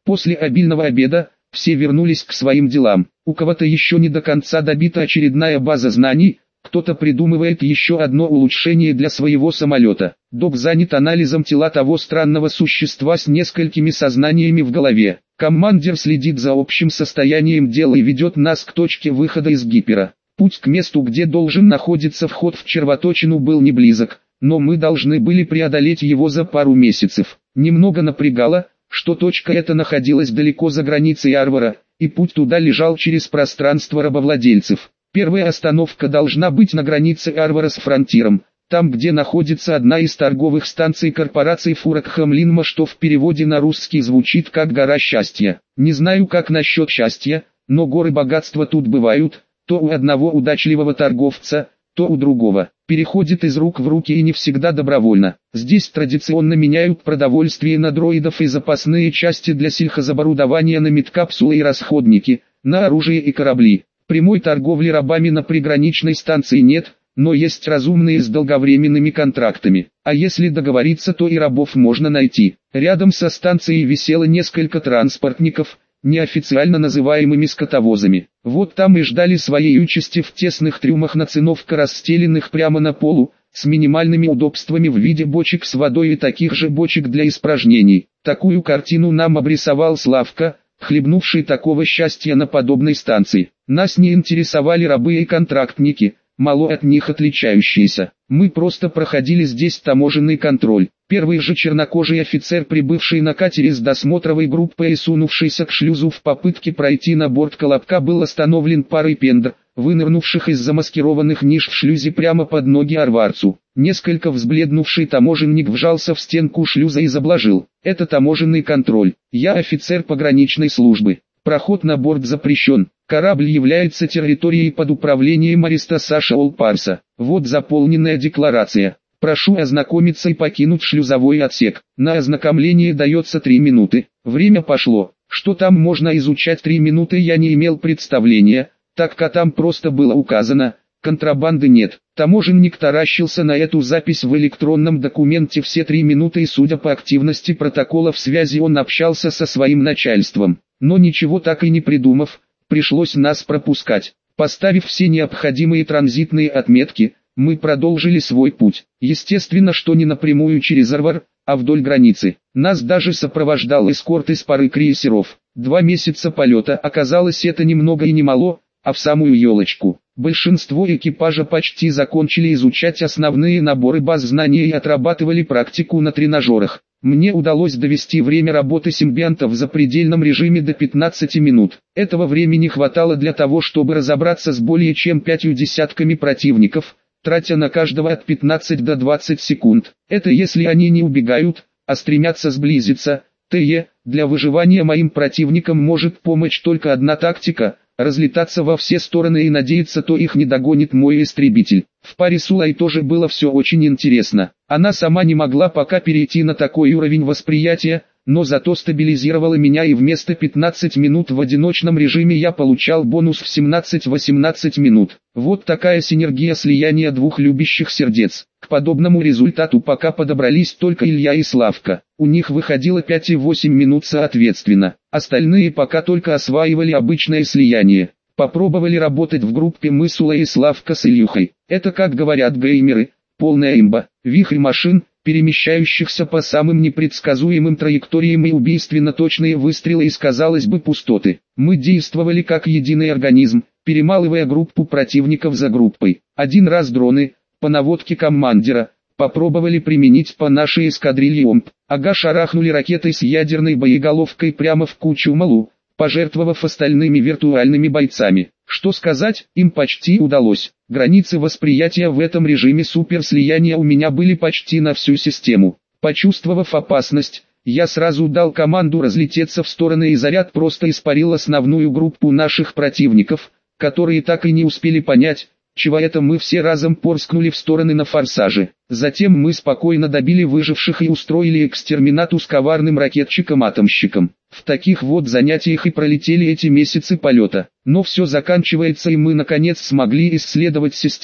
После обильного обеда, все вернулись к своим делам. У кого-то еще не до конца добита очередная база знаний, кто-то придумывает еще одно улучшение для своего самолета. Док занят анализом тела того странного существа с несколькими сознаниями в голове. Командир следит за общим состоянием дела и ведет нас к точке выхода из гипера. Путь к месту, где должен находиться вход в червоточину, был не близок, но мы должны были преодолеть его за пару месяцев. Немного напрягало, что точка эта находилась далеко за границей Арвара, и путь туда лежал через пространство рабовладельцев. Первая остановка должна быть на границе Арвара с Фронтиром, там где находится одна из торговых станций корпорации Фуракхамлинма, что в переводе на русский звучит как «гора счастья». Не знаю, как насчет счастья, но горы богатства тут бывают, то у одного удачливого торговца, то у другого. Переходит из рук в руки и не всегда добровольно. Здесь традиционно меняют продовольствие на дроидов и запасные части для сельхозоборудования на медкапсулы и расходники, на оружие и корабли. Прямой торговли рабами на приграничной станции нет, но есть разумные с долговременными контрактами. А если договориться, то и рабов можно найти. Рядом со станцией висело несколько транспортников, неофициально называемыми скотовозами. Вот там и ждали своей участи в тесных трюмах на циновка, расстеленных прямо на полу, с минимальными удобствами в виде бочек с водой и таких же бочек для испражнений. Такую картину нам обрисовал Славка, хлебнувший такого счастья на подобной станции. Нас не интересовали рабы и контрактники, мало от них отличающиеся. Мы просто проходили здесь таможенный контроль. Первый же чернокожий офицер, прибывший на катере с досмотровой группой и сунувшийся к шлюзу в попытке пройти на борт Колобка, был остановлен парой пендр, вынырнувших из замаскированных ниш в шлюзе прямо под ноги арварцу. Несколько взбледнувший таможенник вжался в стенку шлюза и заблажил. Это таможенный контроль. Я офицер пограничной службы. Проход на борт запрещен. Корабль является территорией под управлением Аристоса Шаолпарса. Вот заполненная декларация. Прошу ознакомиться и покинуть шлюзовой отсек. На ознакомление дается три минуты. Время пошло. Что там можно изучать три минуты, я не имел представления, так как там просто было указано, контрабанды нет. Таможенник таращился на эту запись в электронном документе все три минуты, и судя по активности протоколов связи он общался со своим начальством. Но ничего так и не придумав, пришлось нас пропускать. Поставив все необходимые транзитные отметки, мы продолжили свой путь. Естественно, что не напрямую через Арвар, а вдоль границы. Нас даже сопровождал эскорт из пары крейсеров. Два месяца полета, оказалось, это ни много и ни мало, а в самую елочку. Большинство экипажа почти закончили изучать основные наборы баз знаний и отрабатывали практику на тренажерах. Мне удалось довести время работы симбионтов в запредельном режиме до пятнадцати минут. Этого времени хватало для того, чтобы разобраться с более чем пятью десятками противников, тратя на каждого от пятнадцати до двадцати секунд. Это если они не убегают, а стремятся сблизиться. ТЕ, для выживания моим противникам может помочь только одна тактика – разлетаться во все стороны и надеяться, то их не догонит мой истребитель. В паре с Улай тоже было все очень интересно. Она сама не могла пока перейти на такой уровень восприятия, но зато стабилизировала меня, и вместо пятнадцати минут в одиночном режиме я получал бонус в семнадцать-восемнадцать минут. Вот такая синергия слияния двух любящих сердец. К подобному результату пока подобрались только Илья и Славка. У них выходило пять и восемь минут соответственно. Остальные пока только осваивали обычное слияние. Попробовали работать в группе мы с Улой и Славка с Ильюхой. Это, как говорят геймеры, полная имба. Вихрь машин, перемещающихся по самым непредсказуемым траекториям, и убийственно точные выстрелы из, казалось бы, пустоты. Мы действовали как единый организм, перемалывая группу противников за группой. Один раз дроны, по наводке командира, попробовали применить по нашей эскадрилье ОМП. Ага, шарахнули ракетой с ядерной боеголовкой прямо в кучу малу, пожертвовав остальными виртуальными бойцами. Что сказать, им почти удалось. Границы восприятия в этом режиме суперслияния у меня были почти на всю систему. Почувствовав опасность, я сразу дал команду разлететься в стороны, и заряд просто испарил основную группу наших противников, которые так и не успели понять, чего это мы все разом порскнули в стороны на форсаже. Затем мы спокойно добили выживших и устроили экстерминату с коварным ракетчиком-атомщиком. В таких вот занятиях и пролетели эти месяцы полета. Но все заканчивается, и мы наконец смогли исследовать систему,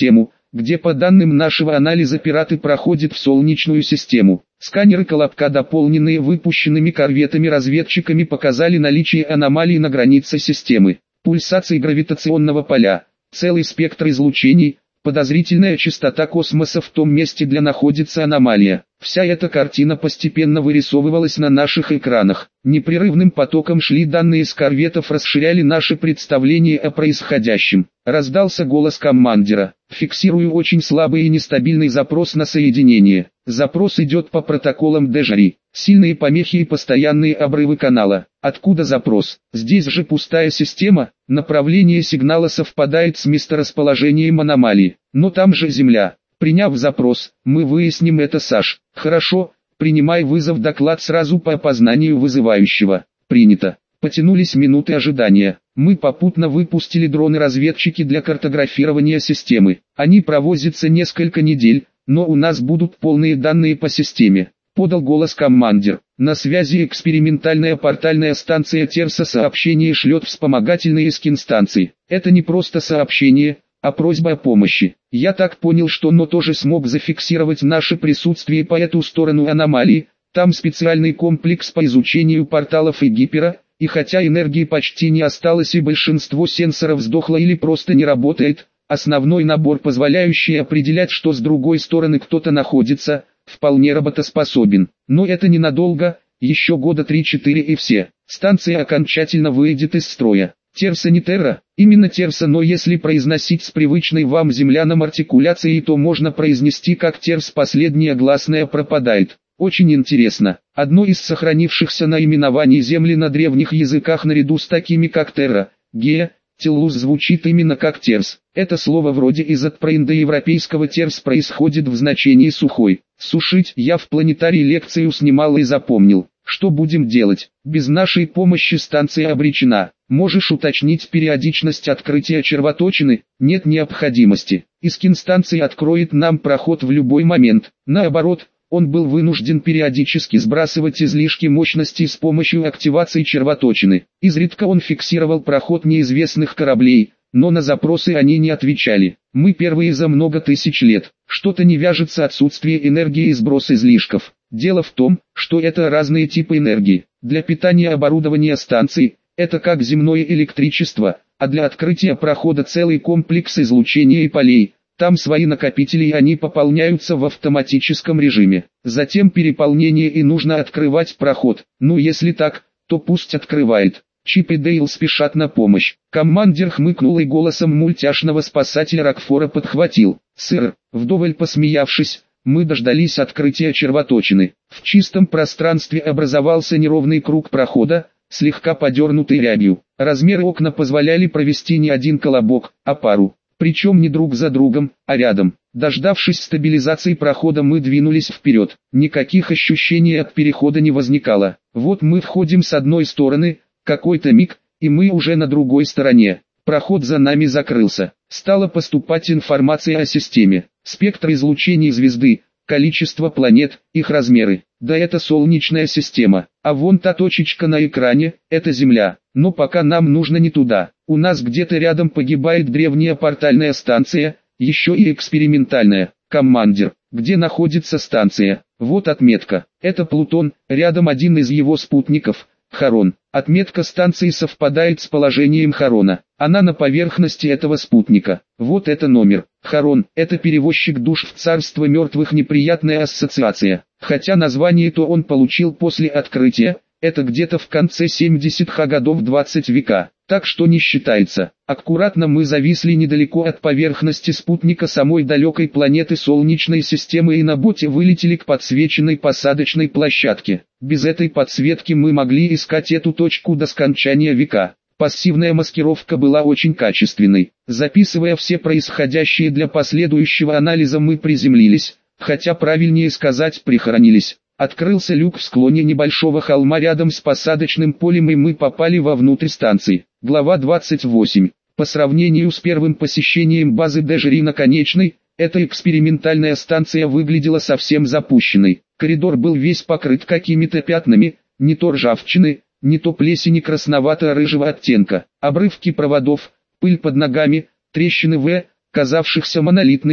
где по данным нашего анализа пираты проходят в Солнечную систему. Сканеры Колобка, дополненные выпущенными корветами-разведчиками, показали наличие аномалий на границе системы. Пульсации гравитационного поля, целый спектр излучений, подозрительная частота космоса в том месте, где находится аномалия. Вся эта картина постепенно вырисовывалась на наших экранах. Непрерывным потоком шли данные с корветов, расширяли наше представление о происходящем. Раздался голос командира. Фиксирую очень слабый и нестабильный запрос на соединение. Запрос идет по протоколам Дежери. Сильные помехи и постоянные обрывы канала. Откуда запрос? Здесь же пустая система. Направление сигнала совпадает с месторасположением аномалии. Но там же Земля. Приняв запрос, мы выясним это, Саш. Хорошо, принимай вызов, доклад сразу по опознанию вызывающего. Принято. Потянулись минуты ожидания. Мы попутно выпустили дроны-разведчики для картографирования системы. Они провозятся несколько недель, но у нас будут полные данные по системе. Подал голос командир. На связи экспериментальная портальная станция Терса, сообщение шлет вспомогательные скин-станции. Это не просто сообщение, а просьба о помощи. Я так понял, что НО тоже смог зафиксировать наше присутствие по эту сторону аномалии. Там специальный комплекс по изучению порталов и гипера, и хотя энергии почти не осталось и большинство сенсоров сдохло или просто не работает, основной набор, позволяющий определять, что с другой стороны кто-то находится, вполне работоспособен. Но это ненадолго, еще года три-четыре и все. Станция окончательно выйдет из строя. Терса не Терра, именно Терса, но если произносить с привычной вам землянам артикуляцией, то можно произнести как Терс, последняя гласная пропадает. Очень интересно. Одно из сохранившихся наименований Земли на древних языках наряду с такими как Терра, Гея, Теллус звучит именно как Терс. Это слово вроде из от проиндоевропейского терс происходит в значении сухой. Сушить я в планетарии лекцию снимал и запомнил. Что будем делать? Без нашей помощи станция обречена. Можешь уточнить периодичность открытия червоточины? Нет необходимости. Искин станции откроет нам проход в любой момент. Наоборот, он был вынужден периодически сбрасывать излишки мощности с помощью активации червоточины. Изредка он фиксировал проход неизвестных кораблей, но на запросы они не отвечали. Мы первые за много тысяч лет. Что-то не вяжется отсутствие энергии и сброс излишков. Дело в том, что это разные типы энергии. Для питания оборудования станции это как земное электричество, а для открытия прохода целый комплекс излучения и полей. Там свои накопители, и они пополняются в автоматическом режиме. Затем переполнение, и нужно открывать проход. Ну если так, то пусть открывает. Чип и Дейл спешат на помощь. Командир хмыкнул и голосом мультяшного спасателя Рокфора подхватил. Сэр, вдоволь посмеявшись, мы дождались открытия червоточины. В чистом пространстве образовался неровный круг прохода, слегка подернутый рябью. Размеры окна позволяли провести не один колобок, а пару. Причем не друг за другом, а рядом. Дождавшись стабилизации прохода, мы двинулись вперед. Никаких ощущений от перехода не возникало. Вот мы входим с одной стороны, какой-то миг, и мы уже на другой стороне. Проход за нами закрылся. Стала поступать информация о системе. Спектр излучений звезды, количество планет, их размеры. Да это Солнечная система. А вон та точечка на экране, это Земля. Но пока нам нужно не туда. У нас где-то рядом погибает древняя портальная станция, еще и экспериментальная. Командир, где находится станция? Вот отметка. Это Плутон, рядом один из его спутников, Харон. Отметка станции совпадает с положением Харона. Она на поверхности этого спутника. Вот это номер. Харон – это перевозчик душ в царство мертвых, неприятная ассоциация. Хотя название-то он получил после открытия, это где-то в конце семидесятых годов двадцатого века, так что не считается. Аккуратно мы зависли недалеко от поверхности спутника самой далекой планеты Солнечной системы и на боте вылетели к подсвеченной посадочной площадке. Без этой подсветки мы могли искать эту точку до скончания века. Пассивная маскировка была очень качественной. Записывая все происходящее для последующего анализа, мы приземлились, хотя правильнее сказать прихоронились. Открылся люк в склоне небольшого холма рядом с посадочным полем, и мы попали вовнутрь станции. Глава двадцать восемь. По сравнению с первым посещением базы Дежери на Конечной, эта экспериментальная станция выглядела совсем запущенной. Коридор был весь покрыт какими-то пятнами, не то ржавчины, не то плесени красновато-рыжего оттенка. Обрывки проводов, пыль под ногами, трещины в, казавшихся монолитными,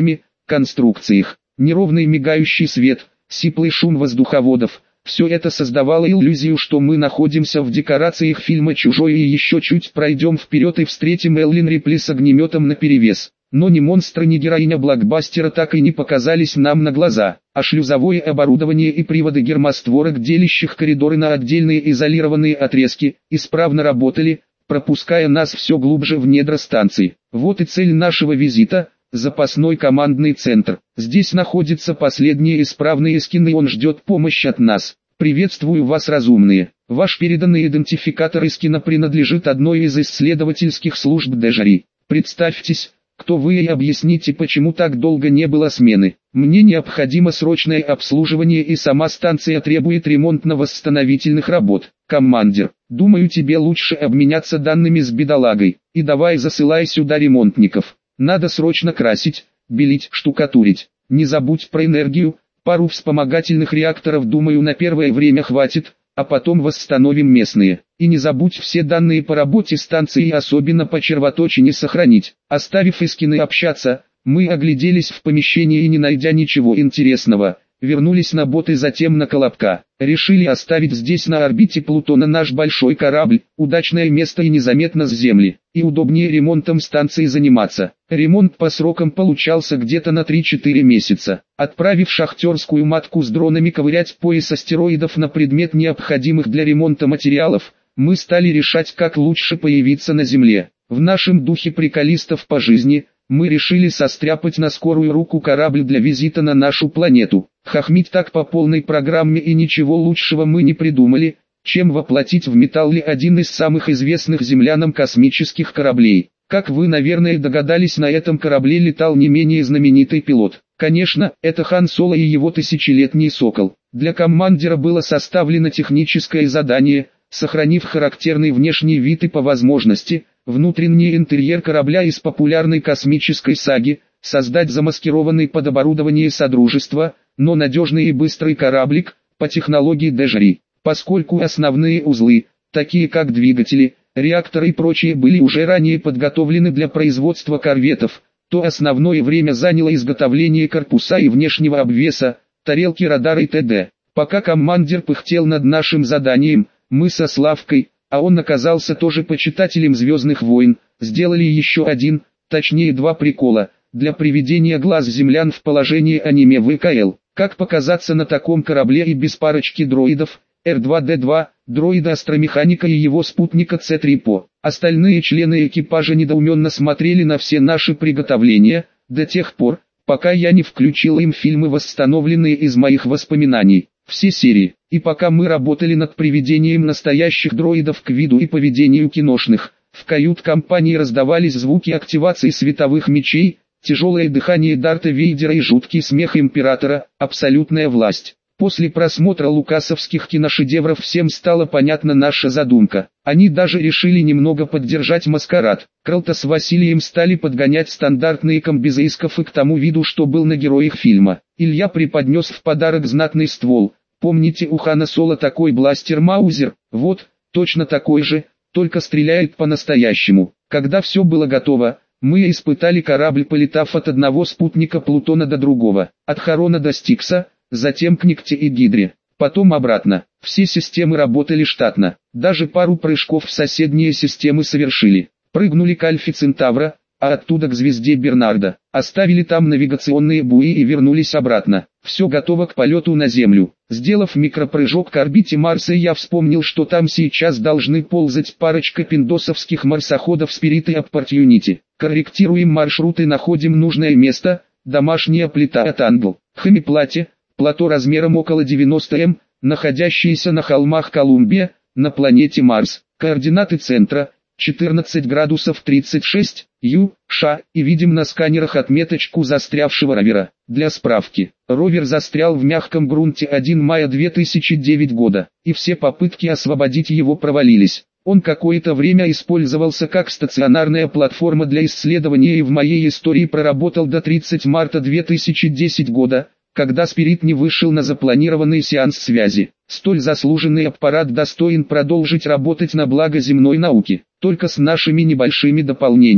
конструкциях. Неровный мигающий свет, сиплый шум воздуховодов – все это создавало иллюзию, что мы находимся в декорациях фильма «Чужой» и еще чуть пройдем вперед и встретим Эллен Рипли с огнеметом наперевес. Но ни монстры, ни героиня блокбастера так и не показались нам на глаза, а шлюзовое оборудование и приводы гермостворок, делящих коридоры на отдельные изолированные отрезки, исправно работали, пропуская нас все глубже в недра станции. Вот и цель нашего визита – запасной командный центр. Здесь находится последний исправный эскин, и он ждет помощи от нас. Приветствую вас, разумные. Ваш переданный идентификатор эскина принадлежит одной из исследовательских служб Дежари. Представьтесь, кто вы, и объясните, почему так долго не было смены. Мне необходимо срочное обслуживание, и сама станция требует ремонтно-восстановительных работ. Командир, думаю, тебе лучше обменяться данными с бедолагой, и давай засылай сюда ремонтников. Надо срочно красить, белить, штукатурить. Не забудь про энергию, пару вспомогательных реакторов, думаю, на первое время хватит, а потом восстановим местные. И не забудь все данные по работе станции, особенно по червоточине, сохранить. Оставив эскины общаться, мы огляделись в помещении и, не найдя ничего интересного, вернулись на бот и затем на Колобка. Решили оставить здесь на орбите Плутона наш большой корабль, удачное место и незаметно с Земли, и удобнее ремонтом станции заниматься. Ремонт по срокам получался где-то на три-четыре месяца. Отправив шахтерскую матку с дронами ковырять пояс астероидов на предмет необходимых для ремонта материалов, мы стали решать, как лучше появиться на Земле. В нашем духе приколистов по жизни – мы решили состряпать на скорую руку корабль для визита на нашу планету. Хохмить так по полной программе, и ничего лучшего мы не придумали, чем воплотить в металле один из самых известных землянам космических кораблей. Как вы, наверное, догадались, на этом корабле летал не менее знаменитый пилот. Конечно, это Хан Соло и его тысячелетний Сокол. Для командира было составлено техническое задание, сохранив характерный внешний вид и по возможности – внутренний интерьер корабля из популярной космической саги, создать замаскированный под оборудование Содружества, но надежный и быстрый кораблик, по технологии Дежари. Поскольку основные узлы, такие как двигатели, реакторы и прочие, были уже ранее подготовлены для производства корветов, то основное время заняло изготовление корпуса и внешнего обвеса, тарелки, радары и т.д. Пока командир пыхтел над нашим заданием, мы со Славкой, а он оказался тоже почитателем «Звездных войн», сделали еще один, точнее два прикола, для приведения глаз землян в положение аниме вэ ка эл. Как показаться на таком корабле и без парочки дроидов, эр два дэ два, дроида-астромеханика и его спутника цэ три пэ о. Остальные члены экипажа недоуменно смотрели на все наши приготовления, до тех пор, пока я не включил им фильмы, восстановленные из моих воспоминаний. Все серии. И пока мы работали над приведением настоящих дроидов к виду и поведению киношных, в кают-компании раздавались звуки активации световых мечей, тяжелое дыхание Дарта Вейдера и жуткий смех Императора, абсолютная власть. После просмотра лукасовских киношедевров всем стала понятна наша задумка. Они даже решили немного поддержать маскарад. Крылта с Василием стали подгонять стандартные комбезы к тому виду, что был на героях фильма. Илья преподнес в подарок знатный ствол. Помните, у Хана Соло такой бластер Маузер? Вот, точно такой же, только стреляет по-настоящему. Когда все было готово, мы испытали корабль, полетав от одного спутника Плутона до другого, от Харона до Стикса, затем к Никте и Гидре, потом обратно. Все системы работали штатно, даже пару прыжков в соседние системы совершили. Прыгнули к Альфе Центавра, а оттуда к звезде Бернарда, оставили там навигационные буи и вернулись обратно. Все готово к полету на Землю. Сделав микропрыжок к орбите Марса, я вспомнил, что там сейчас должны ползать парочка пиндосовских марсоходов Spirit и Opportunity. Корректируем маршрут и находим нужное место, домашняя плита от Англ. Хэмиплате, плато размером около девяноста метров, находящееся на холмах Колумбия, на планете Марс. Координаты центра – четырнадцать градусов тридцать шесть, Ю, Ш, и видим на сканерах отметочку застрявшего ровера. Для справки, ровер застрял в мягком грунте первого мая две тысячи девятого года, и все попытки освободить его провалились. Он какое-то время использовался как стационарная платформа для исследования и в моей истории проработал до тридцатого марта две тысячи десятого года, когда Spirit не вышел на запланированный сеанс связи. Столь заслуженный аппарат достоин продолжить работать на благо земной науки, только с нашими небольшими дополнениями.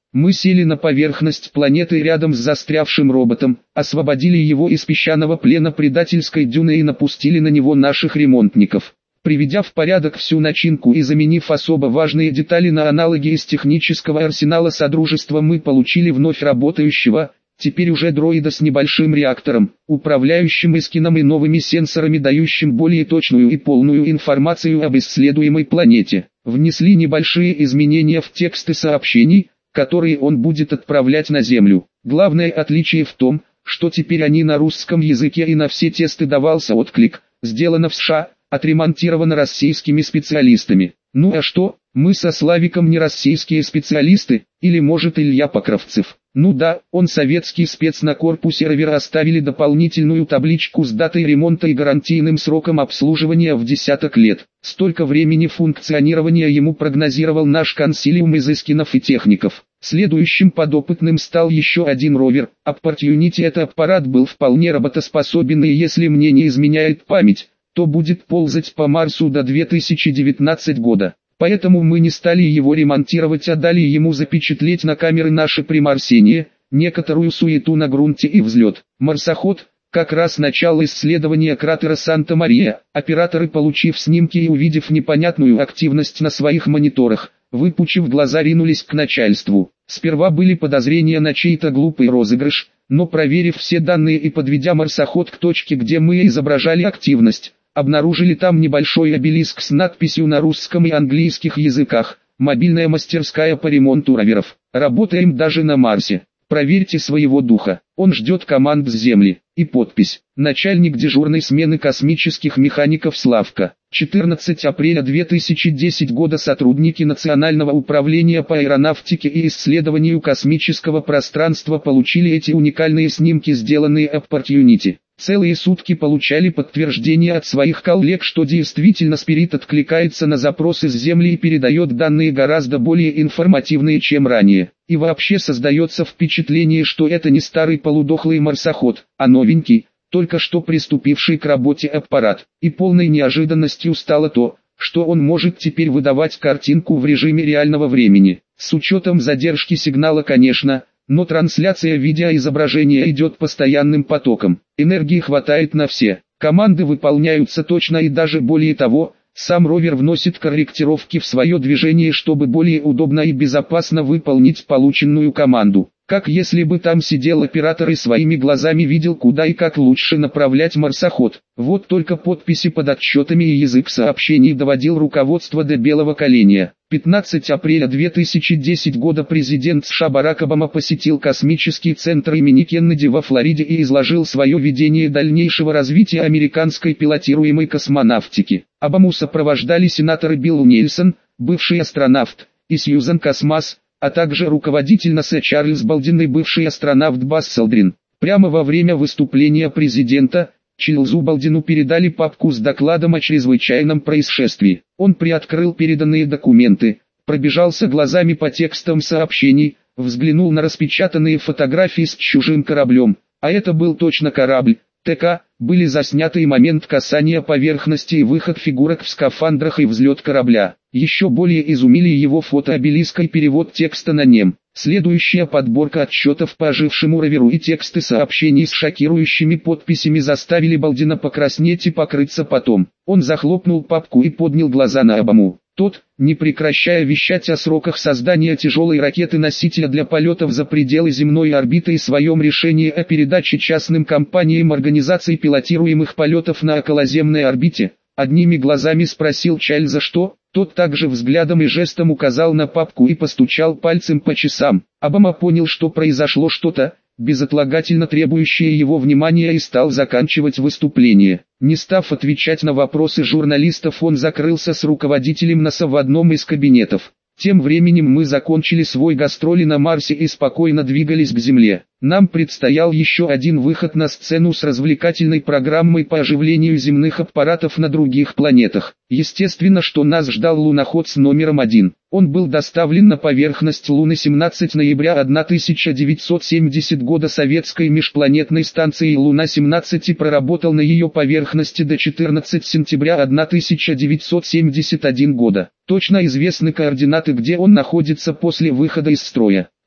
Мы сели на поверхность планеты рядом с застрявшим роботом, освободили его из песчаного плена предательской дюны и напустили на него наших ремонтников. Приведя в порядок всю начинку и заменив особо важные детали на аналоги из технического арсенала Содружества, мы получили вновь работающего, теперь уже дроида с небольшим реактором, управляющим эскином и новыми сенсорами, дающим более точную и полную информацию об исследуемой планете. Внесли небольшие изменения в тексты сообщений, которые он будет отправлять на Землю. Главное отличие в том, что теперь они на русском языке и на все тесты давался отклик. Сделано в США, отремонтировано российскими специалистами. Ну а что, мы со Славиком не российские специалисты, или может Илья Покровцев? Ну да, он советский спец. На корпусе ровера оставили дополнительную табличку с датой ремонта и гарантийным сроком обслуживания в десяток лет. Столько времени функционирования ему прогнозировал наш консилиум из эскинов и техников. Следующим подопытным стал еще один ровер. Opportunity. Этот аппарат был вполне работоспособен, и если мне не изменяет память, то будет ползать по Марсу до две тысячи девятнадцатого года. Поэтому мы не стали его ремонтировать, а дали ему запечатлеть на камеры наше примарсение, некоторую суету на грунте и взлет. Марсоход, как раз начало исследования кратера Санта-Мария. Операторы, получив снимки и увидев непонятную активность на своих мониторах, выпучив глаза, ринулись к начальству. Сперва были подозрения на чей-то глупый розыгрыш, но проверив все данные и подведя марсоход к точке, где мы изображали активность, обнаружили там небольшой обелиск с надписью на русском и английских языках: «Мобильная мастерская по ремонту роверов. Работаем даже на Марсе. Проверьте своего духа, он ждет команд с Земли». И подпись: «Начальник дежурной смены космических механиков Славка». четырнадцатого апреля две тысячи десятого года сотрудники Национального управления по аэронавтике и исследованию космического пространства получили эти уникальные снимки, сделанные Opportunity. Целые сутки получали подтверждение от своих коллег, что действительно Спирит откликается на запросы с Земли и передает данные гораздо более информативные, чем ранее. И вообще создается впечатление, что это не старый полудохлый марсоход, а новенький, только что приступивший к работе аппарат. И полной неожиданностью стало то, что он может теперь выдавать картинку в режиме реального времени. С учетом задержки сигнала, конечно, но трансляция видеоизображения идет постоянным потоком. Энергии хватает на все. Команды выполняются точно, и даже более того, сам ровер вносит корректировки в свое движение, чтобы более удобно и безопасно выполнить полученную команду. Как если бы там сидел оператор и своими глазами видел, куда и как лучше направлять марсоход. Вот только подписи под отчетами и язык сообщений доводил руководство до белого коленя. пятнадцатого апреля две тысячи десятого года президент США Барак Обама посетил космический центр имени Кеннеди во Флориде и изложил свое видение дальнейшего развития американской пилотируемой космонавтики. Обаму сопровождали сенаторы Билл Нельсон, бывший астронавт, и Сьюзан Космас, а также руководитель НАСА Чарльз Болдин и бывший астронавт Басс Алдрин. Прямо во время выступления президента, Чарльзу Болдину передали папку с докладом о чрезвычайном происшествии. Он приоткрыл переданные документы, пробежался глазами по текстам сообщений, взглянул на распечатанные фотографии с чужим кораблем, а это был точно корабль, ТК, были засняты и момент касания поверхности и выход фигурок в скафандрах и взлет корабля. Еще более изумили его фотообелиска и перевод текста на нем. Следующая подборка отчетов по ожившему роверу и тексты сообщений с шокирующими подписями заставили Болдина покраснеть и покрыться потом. Он захлопнул папку и поднял глаза на Обаму. Тот, не прекращая вещать о сроках создания тяжелой ракеты-носителя для полетов за пределы земной орбиты и своем решении о передаче частным компаниям организации пилотируемых полетов на околоземной орбите, одними глазами спросил Чарльза, что. Тот также взглядом и жестом указал на папку и постучал пальцем по часам. Обама понял, что произошло что-то, безотлагательно требующее его внимания, и стал заканчивать выступление. Не став отвечать на вопросы журналистов, он закрылся с руководителем НАСА в одном из кабинетов. Тем временем мы закончили свой гастроли на Марсе и спокойно двигались к Земле. Нам предстоял еще один выход на сцену с развлекательной программой по оживлению земных аппаратов на других планетах. Естественно, что нас ждал луноход с номером один. Он был доставлен на поверхность Луны семнадцатого ноября тысяча девятьсот семидесятого года советской межпланетной станции Луна-семнадцать и проработал на ее поверхности до четырнадцатого сентября тысяча девятьсот семьдесят первого года. Точно известны координаты, где он находится после выхода из строя.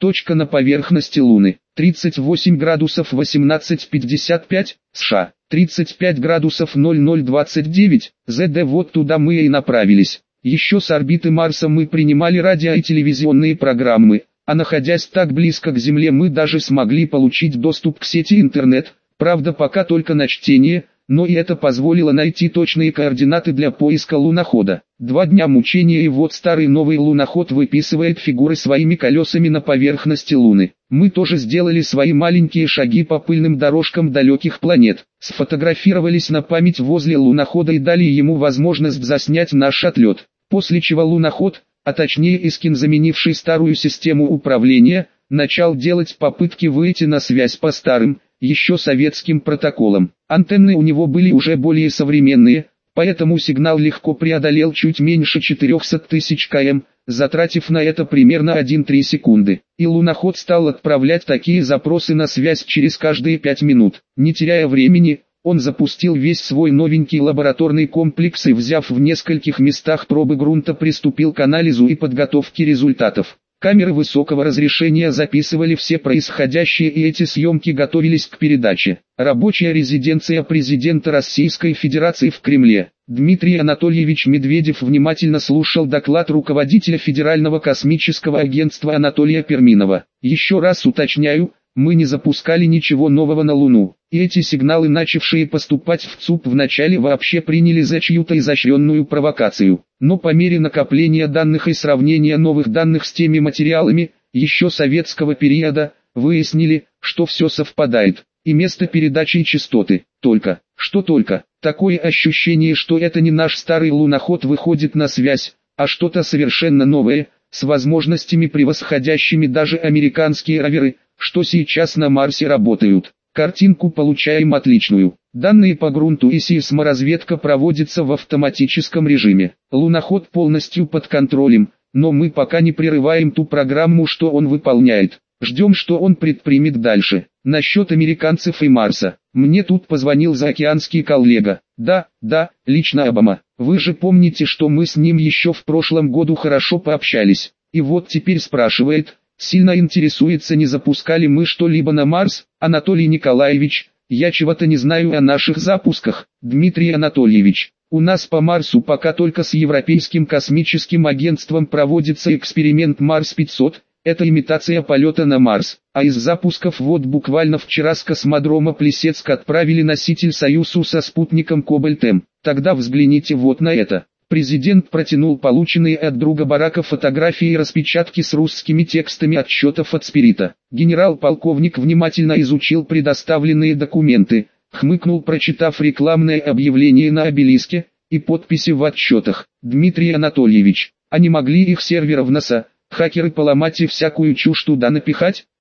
Точка на поверхности Луны. тридцать восемь градусов восемнадцать пятьдесят пять, США. тридцать пять градусов ноль ноль двадцать девять, зэ дэ. Вот туда мы и направились. Еще с орбиты Марса мы принимали радио и телевизионные программы, а находясь так близко к Земле мы даже смогли получить доступ к сети интернет, правда пока только на чтение, но и это позволило найти точные координаты для поиска лунохода. Два дня мучения и вот старый новый луноход выписывает фигуры своими колесами на поверхности Луны. Мы тоже сделали свои маленькие шаги по пыльным дорожкам далеких планет, сфотографировались на память возле лунохода и дали ему возможность заснять наш отлет, после чего луноход, а точнее Искин, заменивший старую систему управления, начал делать попытки выйти на связь по старым, еще советским протоколам. Антенны у него были уже более современные, поэтому сигнал легко преодолел чуть меньше четырехсот тысяч километров, затратив на это примерно одна целая три секунды. И луноход стал отправлять такие запросы на связь через каждые пять минут. Не теряя времени, он запустил весь свой новенький лабораторный комплекс и, взяв в нескольких местах пробы грунта, приступил к анализу и подготовке результатов. Камеры высокого разрешения записывали все происходящее, и эти съемки готовились к передаче. Рабочая резиденция президента Российской Федерации в Кремле. Дмитрий Анатольевич Медведев внимательно слушал доклад руководителя Федерального космического агентства Анатолия Перминова. Еще раз уточняю, мы не запускали ничего нового на Луну, и эти сигналы, начавшие поступать в ЦУП, вначале вообще приняли за чью-то изощренную провокацию. Но по мере накопления данных и сравнения новых данных с теми материалами, еще советского периода, выяснили, что все совпадает, и место передачи и частоты. Только, что только, такое ощущение, что это не наш старый луноход выходит на связь, а что-то совершенно новое, с возможностями превосходящими даже американские роверы, что сейчас на Марсе работают. Картинку получаем отличную. Данные по грунту и сейсморазведка проводятся в автоматическом режиме. Луноход полностью под контролем, но мы пока не прерываем ту программу, что он выполняет. Ждем, что он предпримет дальше. Насчет американцев и Марса. Мне тут позвонил заокеанский коллега. Да, да, лично Обама. Вы же помните, что мы с ним еще в прошлом году хорошо пообщались. И вот теперь спрашивает, сильно интересуется, не запускали мы что-либо на Марс. Анатолий Николаевич, я чего-то не знаю о наших запусках. Дмитрий Анатольевич, у нас по Марсу пока только с Европейским космическим агентством проводится эксперимент Марс пятьсот. Это имитация полета на Марс, а из запусков вот буквально вчера с космодрома Плесецк отправили носитель Союзу со спутником Кобальт-М. Тогда взгляните вот на это. Президент протянул полученные от друга Барака фотографии и распечатки с русскими текстами отчетов от Спирита. Генерал-полковник внимательно изучил предоставленные документы, хмыкнул, прочитав рекламное объявление на обелиске и подписи в отчетах. Дмитрий Анатольевич, а не могли их серверов НАСА, хакеры поломать и всякую чушь туда напихать?